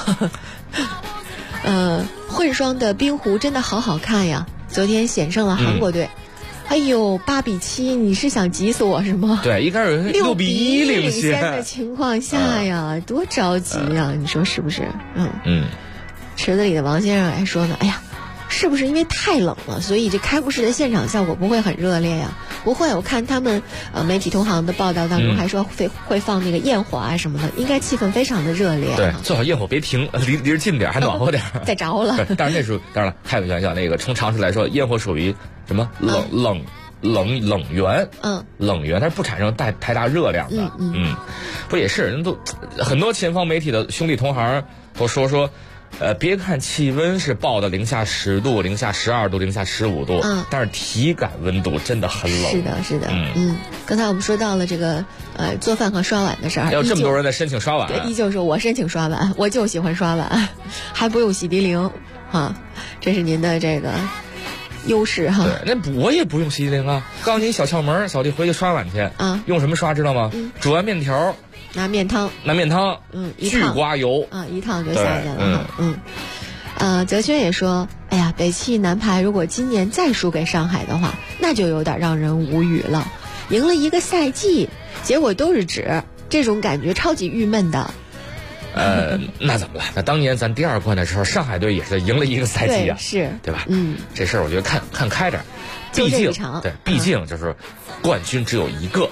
混双的冰壶真的好好看呀，昨天险胜了韩国队。哎呦，8比7，你是想急死我是吗？ 对，一开始6比1领先的情况下呀，多着急呀，你说是不是？池子里的王先生还说呢，哎呀，是不是因为太冷了，所以这开幕式的现场效果不会很热烈呀？不会，我看他们媒体同行的报道当中还说会放那个焰火啊什么的，应该气氛非常的热烈。 对，最好焰火别停，离着近点，还暖和点。 再着了。 但是那时候当然了，开个玩笑，那个从常识来说，焰火属于什么冷源，冷源，它是不产生太大热量的。不也是人都很多前方媒体的兄弟同行都说。别看气温是报的-10度、-12度、-15度，但是体感温度真的很冷。 是的。刚才我们说到了这个做饭和刷碗的事儿， 有这么多人在申请刷碗， 对，依旧是我申请刷碗，我就喜欢刷碗，还不用洗涤灵啊，这是您的这个优势哈。 对，那我也不用洗涤灵啊。告诉你小窍门，小弟回去刷碗去用什么刷知道吗？煮完面条。 拿面汤， 去刮油一烫就下去了。泽轩也说，哎呀，北汽南排如果今年再输给上海的话，那就有点让人无语了。赢了一个赛季，结果都是纸，这种感觉超级郁闷的。 那怎么了？那当年咱第2冠的时候，上海队也是赢了一个赛季啊，对吧？这事儿我觉得看开点，毕竟就是冠军只有一个。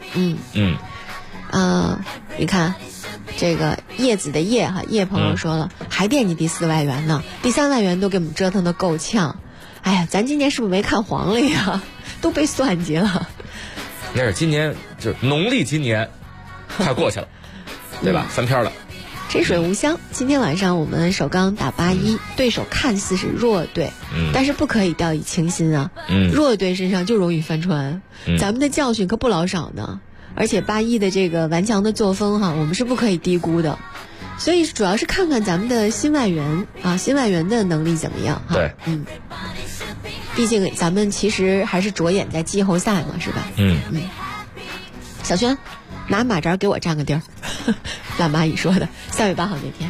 你看，这个叶子的叶朋友说了，还惦记第4外援呢，第3外援都给我们折腾的够呛。哎呀，咱今年是不是没看黄了呀？都被算计了。 那是今年，就是农历今年，快过去了，对吧？翻篇了。 真水无香。今天晚上我们首钢打8-1，对手看似是弱队，但是不可以掉以轻心啊。弱队身上就容易翻船，咱们的教训可不老少呢。而且8-1的这个顽强的作风我们是不可以低估的，所以主要是看看咱们的新外援的能力怎么样对， 毕竟咱们其实还是着眼在季后赛嘛，是吧？小轩，拿马扎给我占个地儿。懒蚂蚁说的，3月8号那天。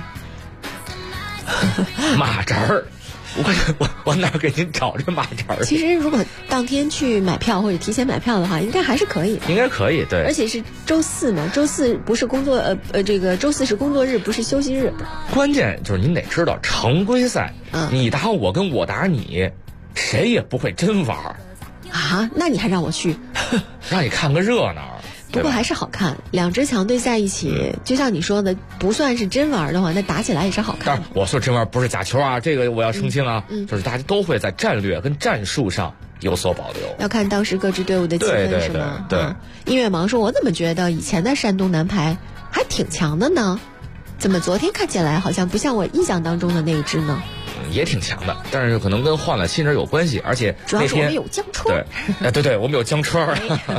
马扎儿。我哪给您找这马扎儿？ 其实如果当天去买票或者提前买票的话，应该还是可以的。 应该可以，对。 而且是周4嘛，周4不是工作这个周4是工作日，不是休息日。 关键就是您得知道，常规赛，你打我跟我打你，谁也不会真玩啊。那你还让我去？ 让你看个热闹。 不过还是好看，两支强队在一起，就像你说的，不算是真玩的话，那打起来也是好看。 但是我说真玩不是假球啊，这个我要澄清啊，就是大家都会在战略跟战术上有所保留， 要看当时各支队伍的积分是吗？ 对。 音乐盲说，我怎么觉得以前的山东男排还挺强的呢？怎么昨天看起来好像不像我印象当中的那一支呢？ 也挺强的，但是可能跟换了新人有关系，而且主要是我们有江川。 对，我们有江川。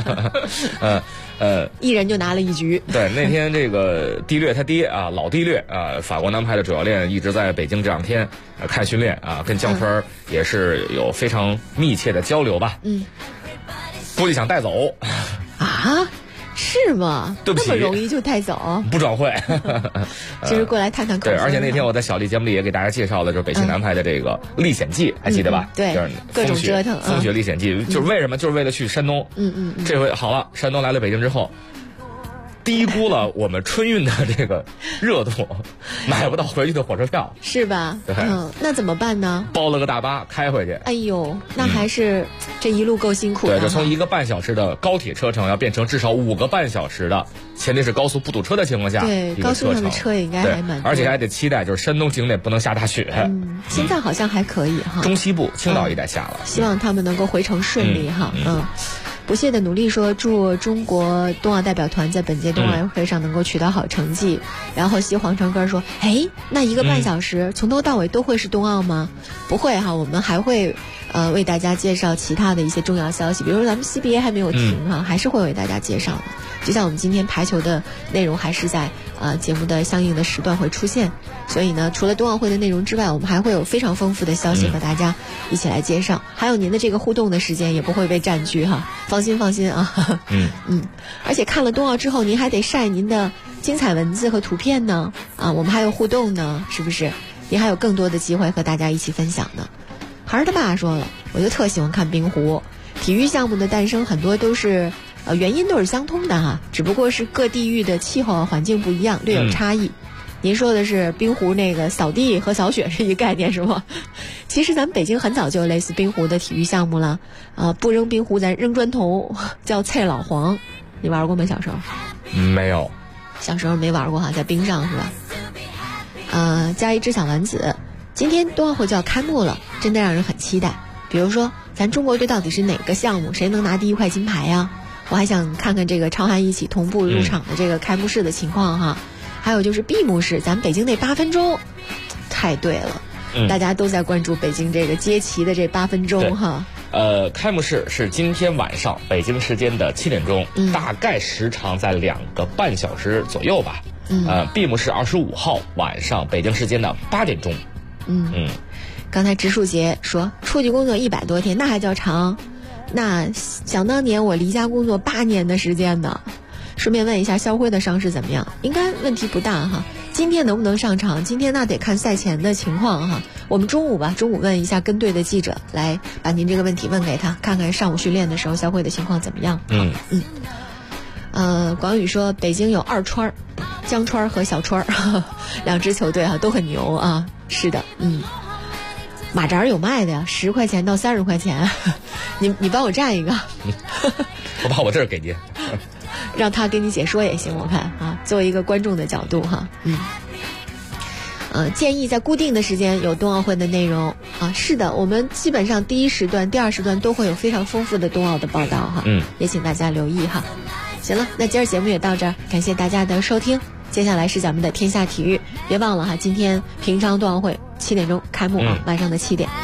一人就拿了1局。 对，那天这个迪略他爹啊，老迪略啊，法国男排的主教练一直在北京这2天看训练啊，跟江川也是有非常密切的交流吧。估计想带走啊。是吗？ 对不起， 那么容易就带走？ 不转会， 就是过来探探口。 对，而且那天我在小丽节目里也给大家介绍了，就是北京男排的这个历险记，还记得吧？ 对， 就是各种折腾， 风雪历险记，就是为什么？就是为了去山东。这回好了，山东来了北京之后，低估了我们春运的这个热度，买不到回去的火车票， 是吧？ 对， 那怎么办呢？ 包了个大巴开回去。 哎呦，那还是这一路够辛苦的。 对，就从1个半小时的高铁车程，要变成至少5个半小时的，前提是高速不堵车的情况下， 对，高速上的车也应该还蛮多， 而且还得期待就是山东景点不能下大雪。 现在好像还可以哈。 中西部青岛一带下了， 希望他们能够回程顺利哈。不懈的努力说，祝中国冬奥代表团在本届冬奥会上能够取得好成绩。然后西黄城根说，那1个半小时从头到尾都会是冬奥吗？不会哈，我们还会为大家介绍其他的一些重要消息，比如说咱们 CBA 还没有停哈，还是会为大家介绍的。就像我们今天排球的内容还是在节目的相应的时段会出现，所以呢，除了冬奥会的内容之外，我们还会有非常丰富的消息和大家一起来介绍，还有您的这个互动的时间也不会被占据哈，放心啊。而且看了冬奥之后，您还得晒您的精彩文字和图片呢我们还有互动呢，是不是？您还有更多的机会和大家一起分享呢。孩儿他爸说了，我就特喜欢看冰壶，体育项目的诞生很多都是原因都是相通的哈，只不过是各地域的气候环境不一样，略有差异。您说的是冰壶那个扫地和扫雪是一个概念是吗？其实咱们北京很早就有类似冰壶的体育项目了不扔冰壶咱扔砖头，叫菜老黄，你玩过吗？小时候没有， 小时候没玩过哈，在冰上是吧？加一只小丸子，今天冬奥会就要开幕了，真的让人很期待。比如说咱中国队到底是哪个项目，谁能拿第1块金牌呀？我还想看看这个超韩一起同步入场的这个开幕式的情况哈。还有就是闭幕式，咱们北京那8分钟，太对了，大家都在关注北京这个接旗的这8分钟哈。 开幕式是今天晚上北京时间的7点钟，大概时长在2个半小时左右吧。闭幕式25号晚上北京时间的8点钟。 刚才植树杰说出去工作100多天，那还叫长？那想当年我离家工作8年的时间呢。顺便问一下肖辉的伤势怎么样？应该问题不大哈。今天能不能上场？今天那得看赛前的情况哈。我们中午问一下跟队的记者，来把您这个问题问给他，看看上午训练的时候肖辉的情况怎么样。广宇说北京有2川，江川和小川，2支球队都很牛啊。是的，马扎有卖的呀，10块钱到30块钱，你帮我占一个， 我把我这儿给您。 让他给你解说也行，我看作为一个观众的角度哈。建议在固定的时间有冬奥会的内容是的，我们基本上第1时段、第2时段都会有非常丰富的冬奥的报道哈。也请大家留意哈。行了，那今儿节目也到这儿，感谢大家的收听。接下来是咱们的天下体育，别忘了哈，今天平昌冬奥会7点钟开幕晚上的7点。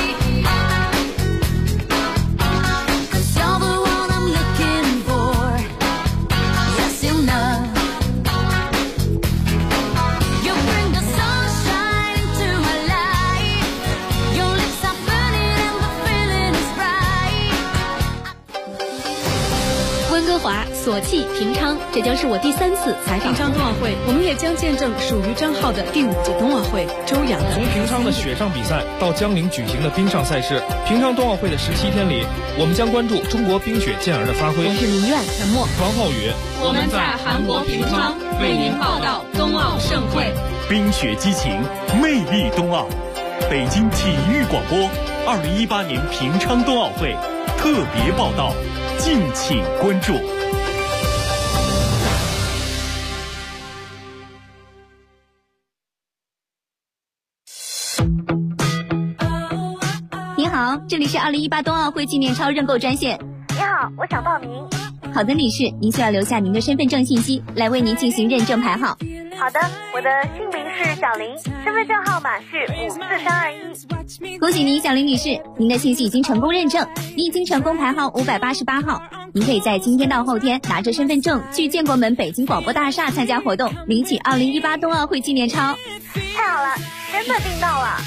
索契、平昌，这将是我第3次采访平昌冬奥会，我们也将见证属于张浩的第5届冬奥会。周洋的从平昌的雪上比赛到江陵举行的冰上赛事，平昌冬奥会的17天里，我们将关注中国冰雪健儿的发挥。 我是林苑陈默， 王浩宇， 我们在韩国平昌为您报道冬奥盛会。 冰雪激情，魅力冬奥。北京体育广播2018年平昌冬奥会特别报道，敬请关注。 好，这里是2018冬奥会纪念钞认购专线。 你好，我想报名。 好的，女士，您需要留下您的身份证信息，来为您进行认证排号。 好的，我的姓名是小林，身份证号码是54321。 恭喜您，小林女士，您的信息已经成功认证，您已经成功排号588号。您可以在今天到后天拿着身份证去建国门北京广播大厦参加活动，领取2018冬奥会纪念钞。 太好了，真的订到了。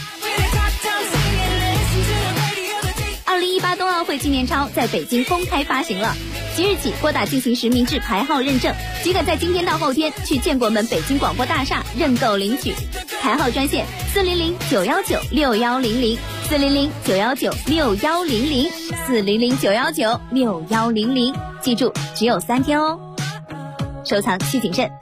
2018冬奥会纪念钞在北京公开发行了，即日起拨打进行实名制排号认证，即可在今天到后天去建国门北京广播大厦认购领取。排号专线400-919-6100，400-919-6100，400-919-6100，记住只有3天哦，收藏需谨慎。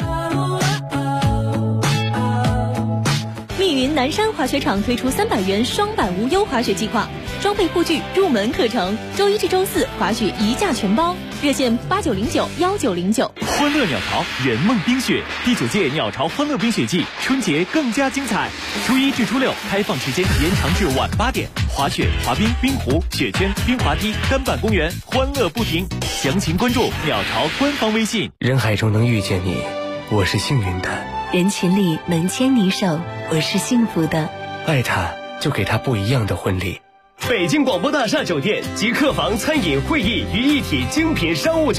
密云南山滑雪场推出300元双板无忧滑雪计划，装备护具入门课程，周一至周四滑雪一价全包，热线8909-1909。 欢乐鸟巢圆梦冰雪第9届鸟巢欢乐冰雪季春节更加精彩，初1至初6开放时间延长至晚8点，滑雪、滑冰、冰壶、雪圈、冰滑梯、单板公园，欢乐不停。详情关注鸟巢官方微信。 人海中能遇见你，我是幸运的； 人群里能牵你手，我是幸福的。 爱他，就给他不一样的婚礼。 北京广播大厦酒店集客房、餐饮、会议于一体精品商务